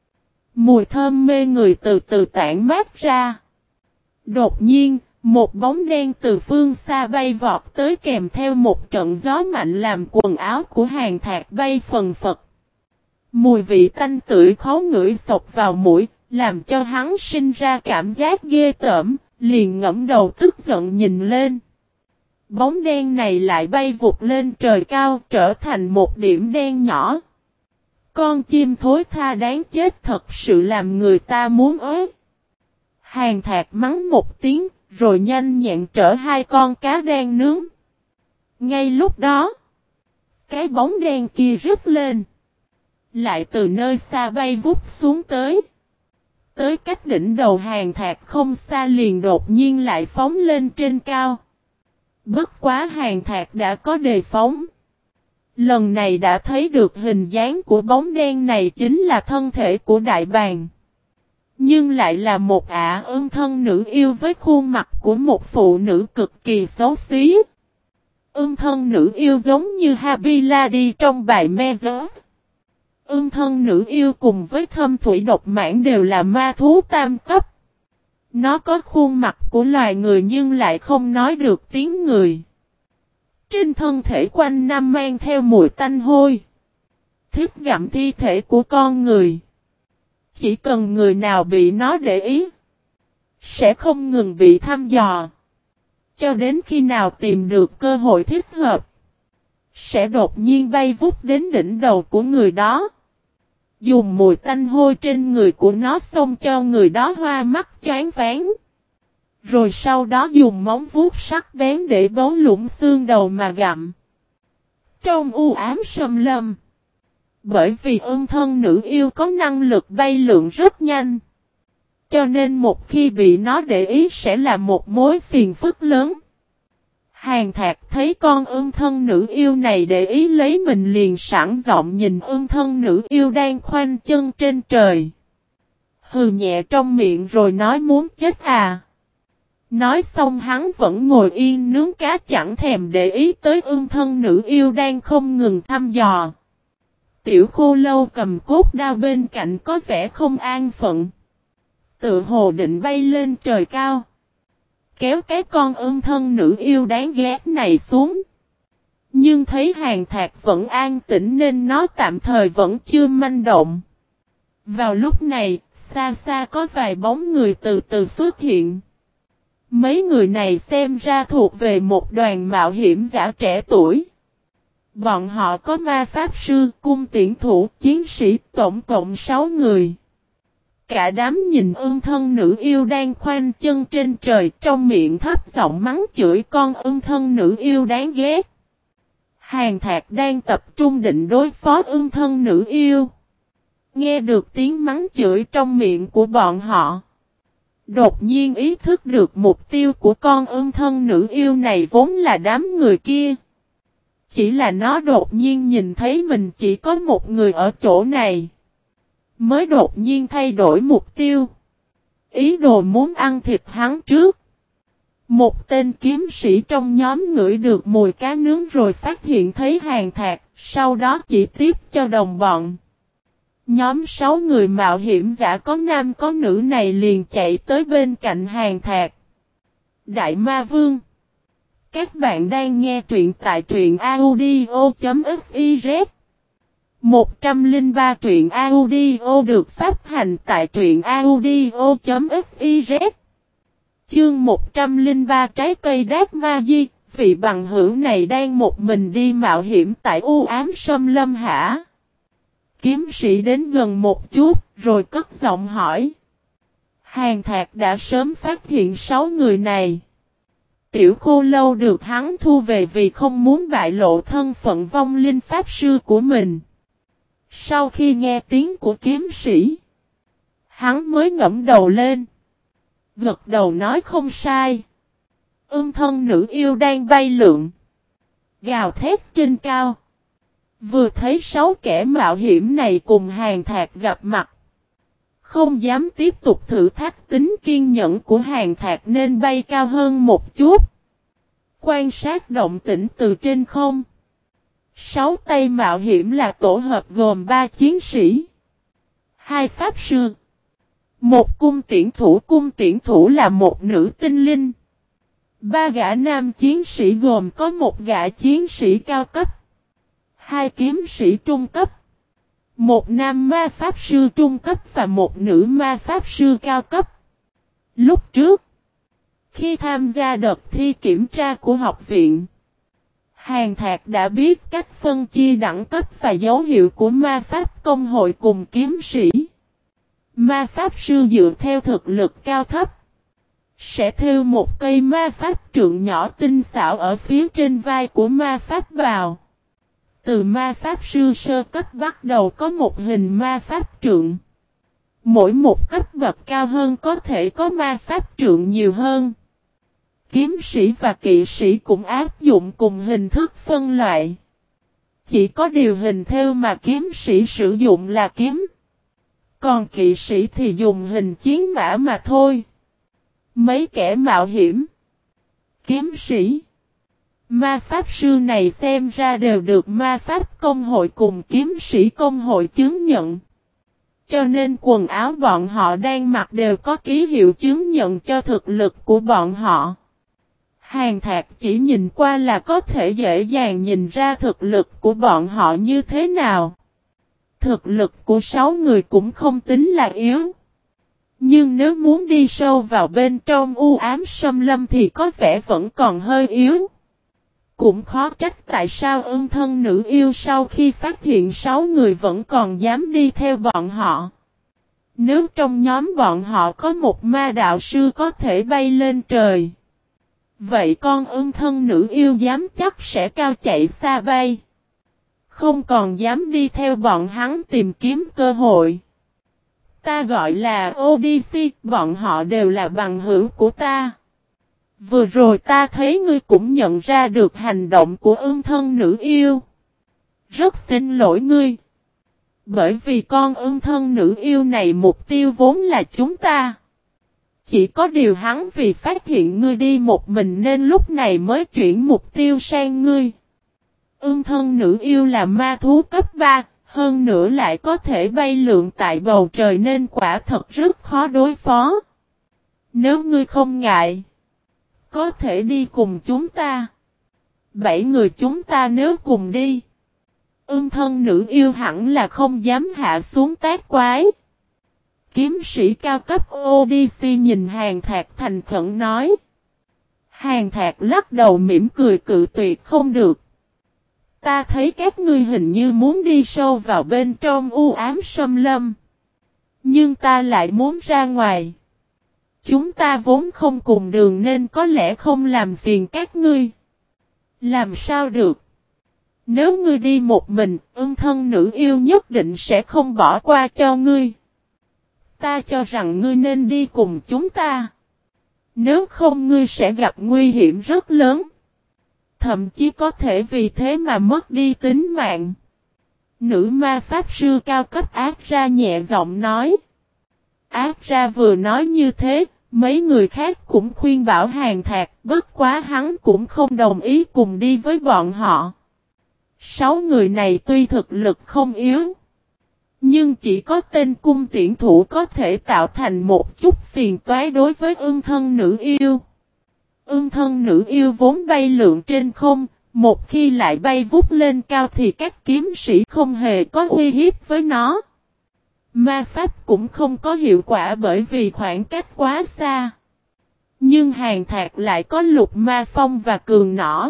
Mùi thơm mê người từ từ tản mát ra. Đột nhiên, một bóng đen từ phương xa bay vọt tới, kèm theo một trận gió mạnh làm quần áo của Hàn Thạc bay phần phật. Mùi vị tanh tưởi khó ngửi xộc vào mũi, làm cho hắn sinh ra cảm giác ghê tởm, liền ngẫm đầu tức giận nhìn lên. Bóng đen này lại bay vụt lên trời cao, trở thành một điểm đen nhỏ. Con chim thối tha đáng chết, thật sự làm người ta muốn ói. Hàn Thạc mắng một tiếng, rồi nhanh nhẹn trở hai con cá đang nướng. Ngay lúc đó, cái bóng đen kia rứt lên, lại từ nơi xa bay vút xuống tới. Tới cách đỉnh đầu Hàn Thạc không xa, liền đột nhiên lại phóng lên trên cao. Bất quá Hàn Thạc đã có đề phóng. Lần này đã thấy được hình dáng của bóng đen này chính là thân thể của Đại Bàng. Nhưng lại là một ưng thân nữ yêu với khuôn mặt của một phụ nữ cực kỳ xấu xí. Ưng thân nữ yêu giống như Habiladi trong bài Me Gió. Ưng thân nữ yêu cùng với Thâm Thủy Độc Mãng đều là ma thú tam cấp. Nó có khuôn mặt của loài người nhưng lại không nói được tiếng người. Trên thân thể quanh năm mang theo mùi tanh hôi. Thích gặm thi thể của con người. Chỉ cần người nào bị nó để ý, sẽ không ngừng bị thăm dò. Cho đến khi nào tìm được cơ hội thích hợp, sẽ đột nhiên bay vút đến đỉnh đầu của người đó. Dùng mùi tanh hôi trên người của nó xông cho người đó hoa mắt choáng váng. Rồi sau đó dùng móng vuốt sắc bén để bấu lũng xương đầu mà gặm. Trong u ám sâm lâm, bởi vì ưng thân nữ yêu có năng lực bay lượn rất nhanh, cho nên một khi bị nó để ý sẽ là một mối phiền phức lớn. Hàn Thạc thấy con ưng thân nữ yêu này để ý lấy mình, liền sẵn giọng nhìn ưng thân nữ yêu đang khoanh chân trên trời. Hừ nhẹ trong miệng rồi nói: muốn chết à? Nói xong hắn vẫn ngồi yên nướng cá, chẳng thèm để ý tới ưng thân nữ yêu đang không ngừng thăm dò. Tiểu Khô Lâu cầm cốt đao bên cạnh có vẻ không an phận, tự hồ định bay lên trời cao, kéo cái con ưng thân nữ yêu đáng ghét này xuống. Nhưng thấy Hàn Thạc vẫn an tĩnh nên nó tạm thời vẫn chưa manh động. Vào lúc này, xa xa có vài bóng người từ từ xuất hiện. Mấy người này xem ra thuộc về một đoàn mạo hiểm giả trẻ tuổi. Bọn họ có ma pháp sư, cung tiễn thủ, chiến sĩ, tổng cộng 6 người. Cả đám nhìn ưng thân nữ yêu đang khoanh chân trên trời, trong miệng thấp giọng mắng chửi con ưng thân nữ yêu đáng ghét. Hàn Thạc đang tập trung định đối phó ưng thân nữ yêu. Nghe được tiếng mắng chửi trong miệng của bọn họ, đột nhiên ý thức được mục tiêu của con ưng thân nữ yêu này vốn là đám người kia. Chỉ là nó đột nhiên nhìn thấy mình chỉ có một người ở chỗ này, mới đột nhiên thay đổi mục tiêu. Ý đồ muốn ăn thịt hắn trước. Một tên kiếm sĩ trong nhóm ngửi được mùi cá nướng rồi phát hiện thấy Hàn Thạc, sau đó chỉ tiếp cho đồng bọn. Nhóm 6 người mạo hiểm giả có nam có nữ này liền chạy tới bên cạnh Hàn Thạc. Đại Ma Vương. Các bạn đang nghe truyện tại truyện audio.fiz. 103 truyện audio được phát hành tại truyện audio.fiz. Chương 103 trái cây đát ma di, vị bằng hữu này đang một mình đi mạo hiểm tại u ám sâm lâm hả? Kiếm sĩ đến gần một chút, rồi cất giọng hỏi. Hàn Thạc đã sớm phát hiện 6 người này. Tiểu Khô Lâu được hắn thu về vì không muốn bại lộ thân phận vong linh pháp sư của mình. Sau khi nghe tiếng của kiếm sĩ, hắn mới ngẫm đầu lên. Gật đầu nói không sai. Thân nữ yêu đang bay lượn, gào thét trên cao. Vừa thấy 6 kẻ mạo hiểm này cùng Hàn Thạc gặp mặt, không dám tiếp tục thử thách tính kiên nhẫn của Hàn Thạc nên bay cao hơn một chút. Quan sát động tĩnh từ trên không. 6 tay mạo hiểm là tổ hợp gồm 3 chiến sĩ, 2 pháp sư, 1 cung tiễn thủ là một nữ tinh linh. 3 gã nam chiến sĩ gồm có 1 gã chiến sĩ cao cấp, 2 kiếm sĩ trung cấp, 1 nam ma pháp sư trung cấp và 1 nữ ma pháp sư cao cấp. Lúc trước, khi tham gia đợt thi kiểm tra của học viện, Hàn Thạc đã biết cách phân chia đẳng cấp và dấu hiệu của ma pháp công hội cùng kiếm sĩ. Ma pháp sư dựa theo thực lực cao thấp, sẽ thêu một cây ma pháp trượng nhỏ tinh xảo ở phía trên vai của ma pháp bào. Từ ma pháp sư sơ cấp bắt đầu có một hình ma pháp trượng. Mỗi một cấp bậc cao hơn có thể có ma pháp trượng nhiều hơn. Kiếm sĩ và kỵ sĩ cũng áp dụng cùng hình thức phân loại. Chỉ có điều hình thêu mà kiếm sĩ sử dụng là kiếm, còn kỵ sĩ thì dùng hình chiến mã mà thôi. Mấy kẻ mạo hiểm, kiếm sĩ, ma pháp sư này xem ra đều được ma pháp công hội cùng kiếm sĩ công hội chứng nhận. Cho nên quần áo bọn họ đang mặc đều có ký hiệu chứng nhận cho thực lực của bọn họ. Hàn Thạc chỉ nhìn qua là có thể dễ dàng nhìn ra thực lực của bọn họ như thế nào. Thực lực của 6 người cũng không tính là yếu. Nhưng nếu muốn đi sâu vào bên trong u ám sâm lâm thì có vẻ vẫn còn hơi yếu. Cũng khó trách tại sao thân nữ yêu sau khi phát hiện 6 người vẫn còn dám đi theo bọn họ. Nếu trong nhóm bọn họ có một ma đạo sư có thể bay lên trời, vậy con thân nữ yêu dám chắc sẽ cao chạy xa bay. Không còn dám đi theo bọn hắn tìm kiếm cơ hội. Ta gọi là Odyssey, bọn họ đều là bằng hữu của ta. Vừa rồi ta thấy ngươi cũng nhận ra được hành động của thân nữ yêu. Rất xin lỗi ngươi. Bởi vì con thân nữ yêu này mục tiêu vốn là chúng ta. Chỉ có điều hắn vì phát hiện ngươi đi một mình nên lúc này mới chuyển mục tiêu sang ngươi. Thân nữ yêu là ma thú cấp 3, hơn nữa lại có thể bay lượn tại bầu trời nên quả thật rất khó đối phó. Nếu ngươi không ngại, có thể đi cùng chúng ta. 7 người chúng ta nếu cùng đi, thân nữ yêu hẳn là không dám hạ xuống tác quái. Kiếm sĩ cao cấp Odyssey nhìn Hàn Thạc thành khẩn nói. Hàn Thạc lắc đầu mỉm cười cự tuyệt không được. Ta thấy các ngươi hình như muốn đi sâu vào bên trong u ám sâm lâm. Nhưng ta lại muốn ra ngoài. Chúng ta vốn không cùng đường nên có lẽ không làm phiền các ngươi. Làm sao được? Nếu ngươi đi một mình, thân nữ yêu nhất định sẽ không bỏ qua cho ngươi. Ta cho rằng ngươi nên đi cùng chúng ta. Nếu không ngươi sẽ gặp nguy hiểm rất lớn. Thậm chí có thể vì thế mà mất đi tính mạng. Nữ ma pháp sư cao cấp Ác Ra nhẹ giọng nói. Ác Ra vừa nói như thế, mấy người khác cũng khuyên bảo Hàn Thạc, bất quá hắn cũng không đồng ý cùng đi với bọn họ. 6 người này tuy thực lực không yếu, Nhưng chỉ có tên cung tiễn thủ có thể tạo thành một chút phiền toái đối với ương thân nữ yêu. Ương thân nữ yêu vốn bay lượn trên không, một khi lại bay vút lên cao thì các kiếm sĩ không hề có uy hiếp với nó. Ma pháp cũng không có hiệu quả bởi vì khoảng cách quá xa. Nhưng Hàn Thạc lại có lục ma phong và cường nỏ.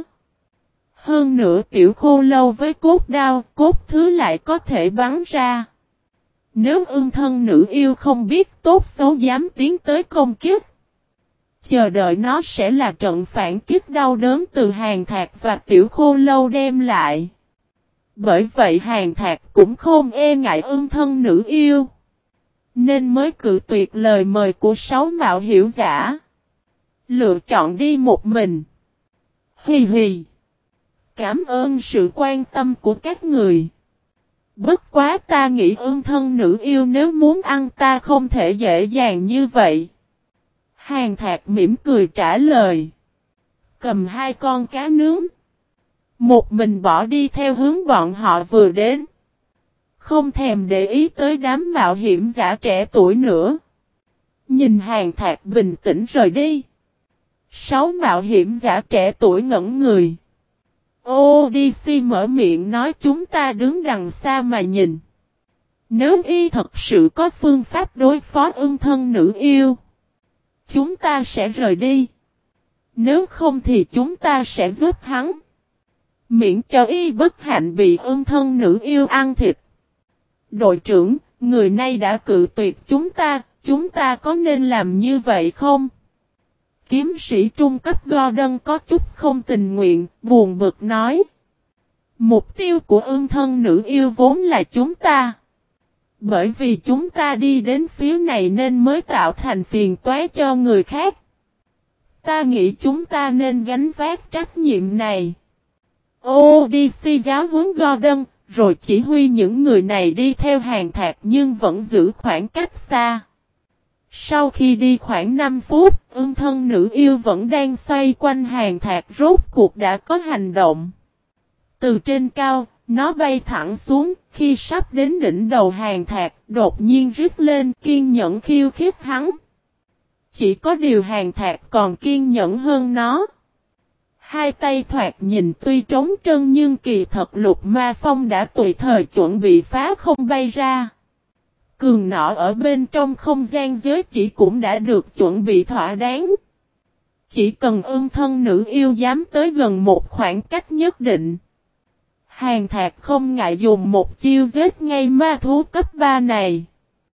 Hơn nữa tiểu khô lâu với cốt đao, cốt thứ lại có thể bắn ra. Nếu ương thân nữ yêu không biết tốt xấu dám tiến tới công kích, chờ đợi nó sẽ là trận phản kích đau đớn từ Hàn Thạc và tiểu khô lâu đem lại. Bởi vậy Hàn Thạc cũng không e ngại ương thân nữ yêu, nên mới cự tuyệt lời mời của 6 mạo hiểu giả. Lựa chọn đi một mình. Hì hì. Cảm ơn sự quan tâm của các người. Bất quá ta nghĩ ương thân nữ yêu nếu muốn ăn ta không thể dễ dàng như vậy. Hàn Thạc mỉm cười trả lời. Cầm 2 con cá nướng. Một mình bỏ đi theo hướng bọn họ vừa đến. Không thèm để ý tới đám mạo hiểm giả trẻ tuổi nữa. Nhìn Hàn Thạc bình tĩnh rời đi. 6 mạo hiểm giả trẻ tuổi ngẩn người. Odyssey mở miệng nói chúng ta đứng đằng xa mà nhìn. Nếu y thật sự có phương pháp đối phó ương thân nữ yêu, chúng ta sẽ rời đi. Nếu không thì chúng ta sẽ giúp hắn. Miễn cho y bất hạnh bị ương thân nữ yêu ăn thịt. Đội trưởng, người này đã cự tuyệt chúng ta có nên làm như vậy không? Kiếm sĩ trung cấp Gordon có chút không tình nguyện, buồn bực nói. Mục tiêu của ương thân nữ yêu vốn là chúng ta. Bởi vì chúng ta đi đến phía này nên mới tạo thành phiền toái cho người khác. Ta nghĩ chúng ta nên gánh vác trách nhiệm này. Odyssey giáo huấn Gordon, rồi chỉ huy những người này đi theo Hàn Thạc nhưng vẫn giữ khoảng cách xa. Sau khi đi khoảng 5 phút, ương thân nữ yêu vẫn đang xoay quanh Hàn Thạc rốt cuộc đã có hành động. Từ trên cao, nó bay thẳng xuống, khi sắp đến đỉnh đầu Hàn Thạc, đột nhiên rít lên kiên nhẫn khiêu khích hắn. Chỉ có điều Hàn Thạc còn kiên nhẫn hơn nó. 2 tay thoạt nhìn tuy trống trơn nhưng kỳ thật lục ma phong đã tùy thời chuẩn bị phá không bay ra. Cường nỏ ở bên trong không gian giới chỉ cũng đã được chuẩn bị thỏa đáng. Chỉ cần ương thân nữ yêu dám tới gần một khoảng cách nhất định. Hàn Thạc không ngại dùng một chiêu giết ngay ma thú cấp 3 này.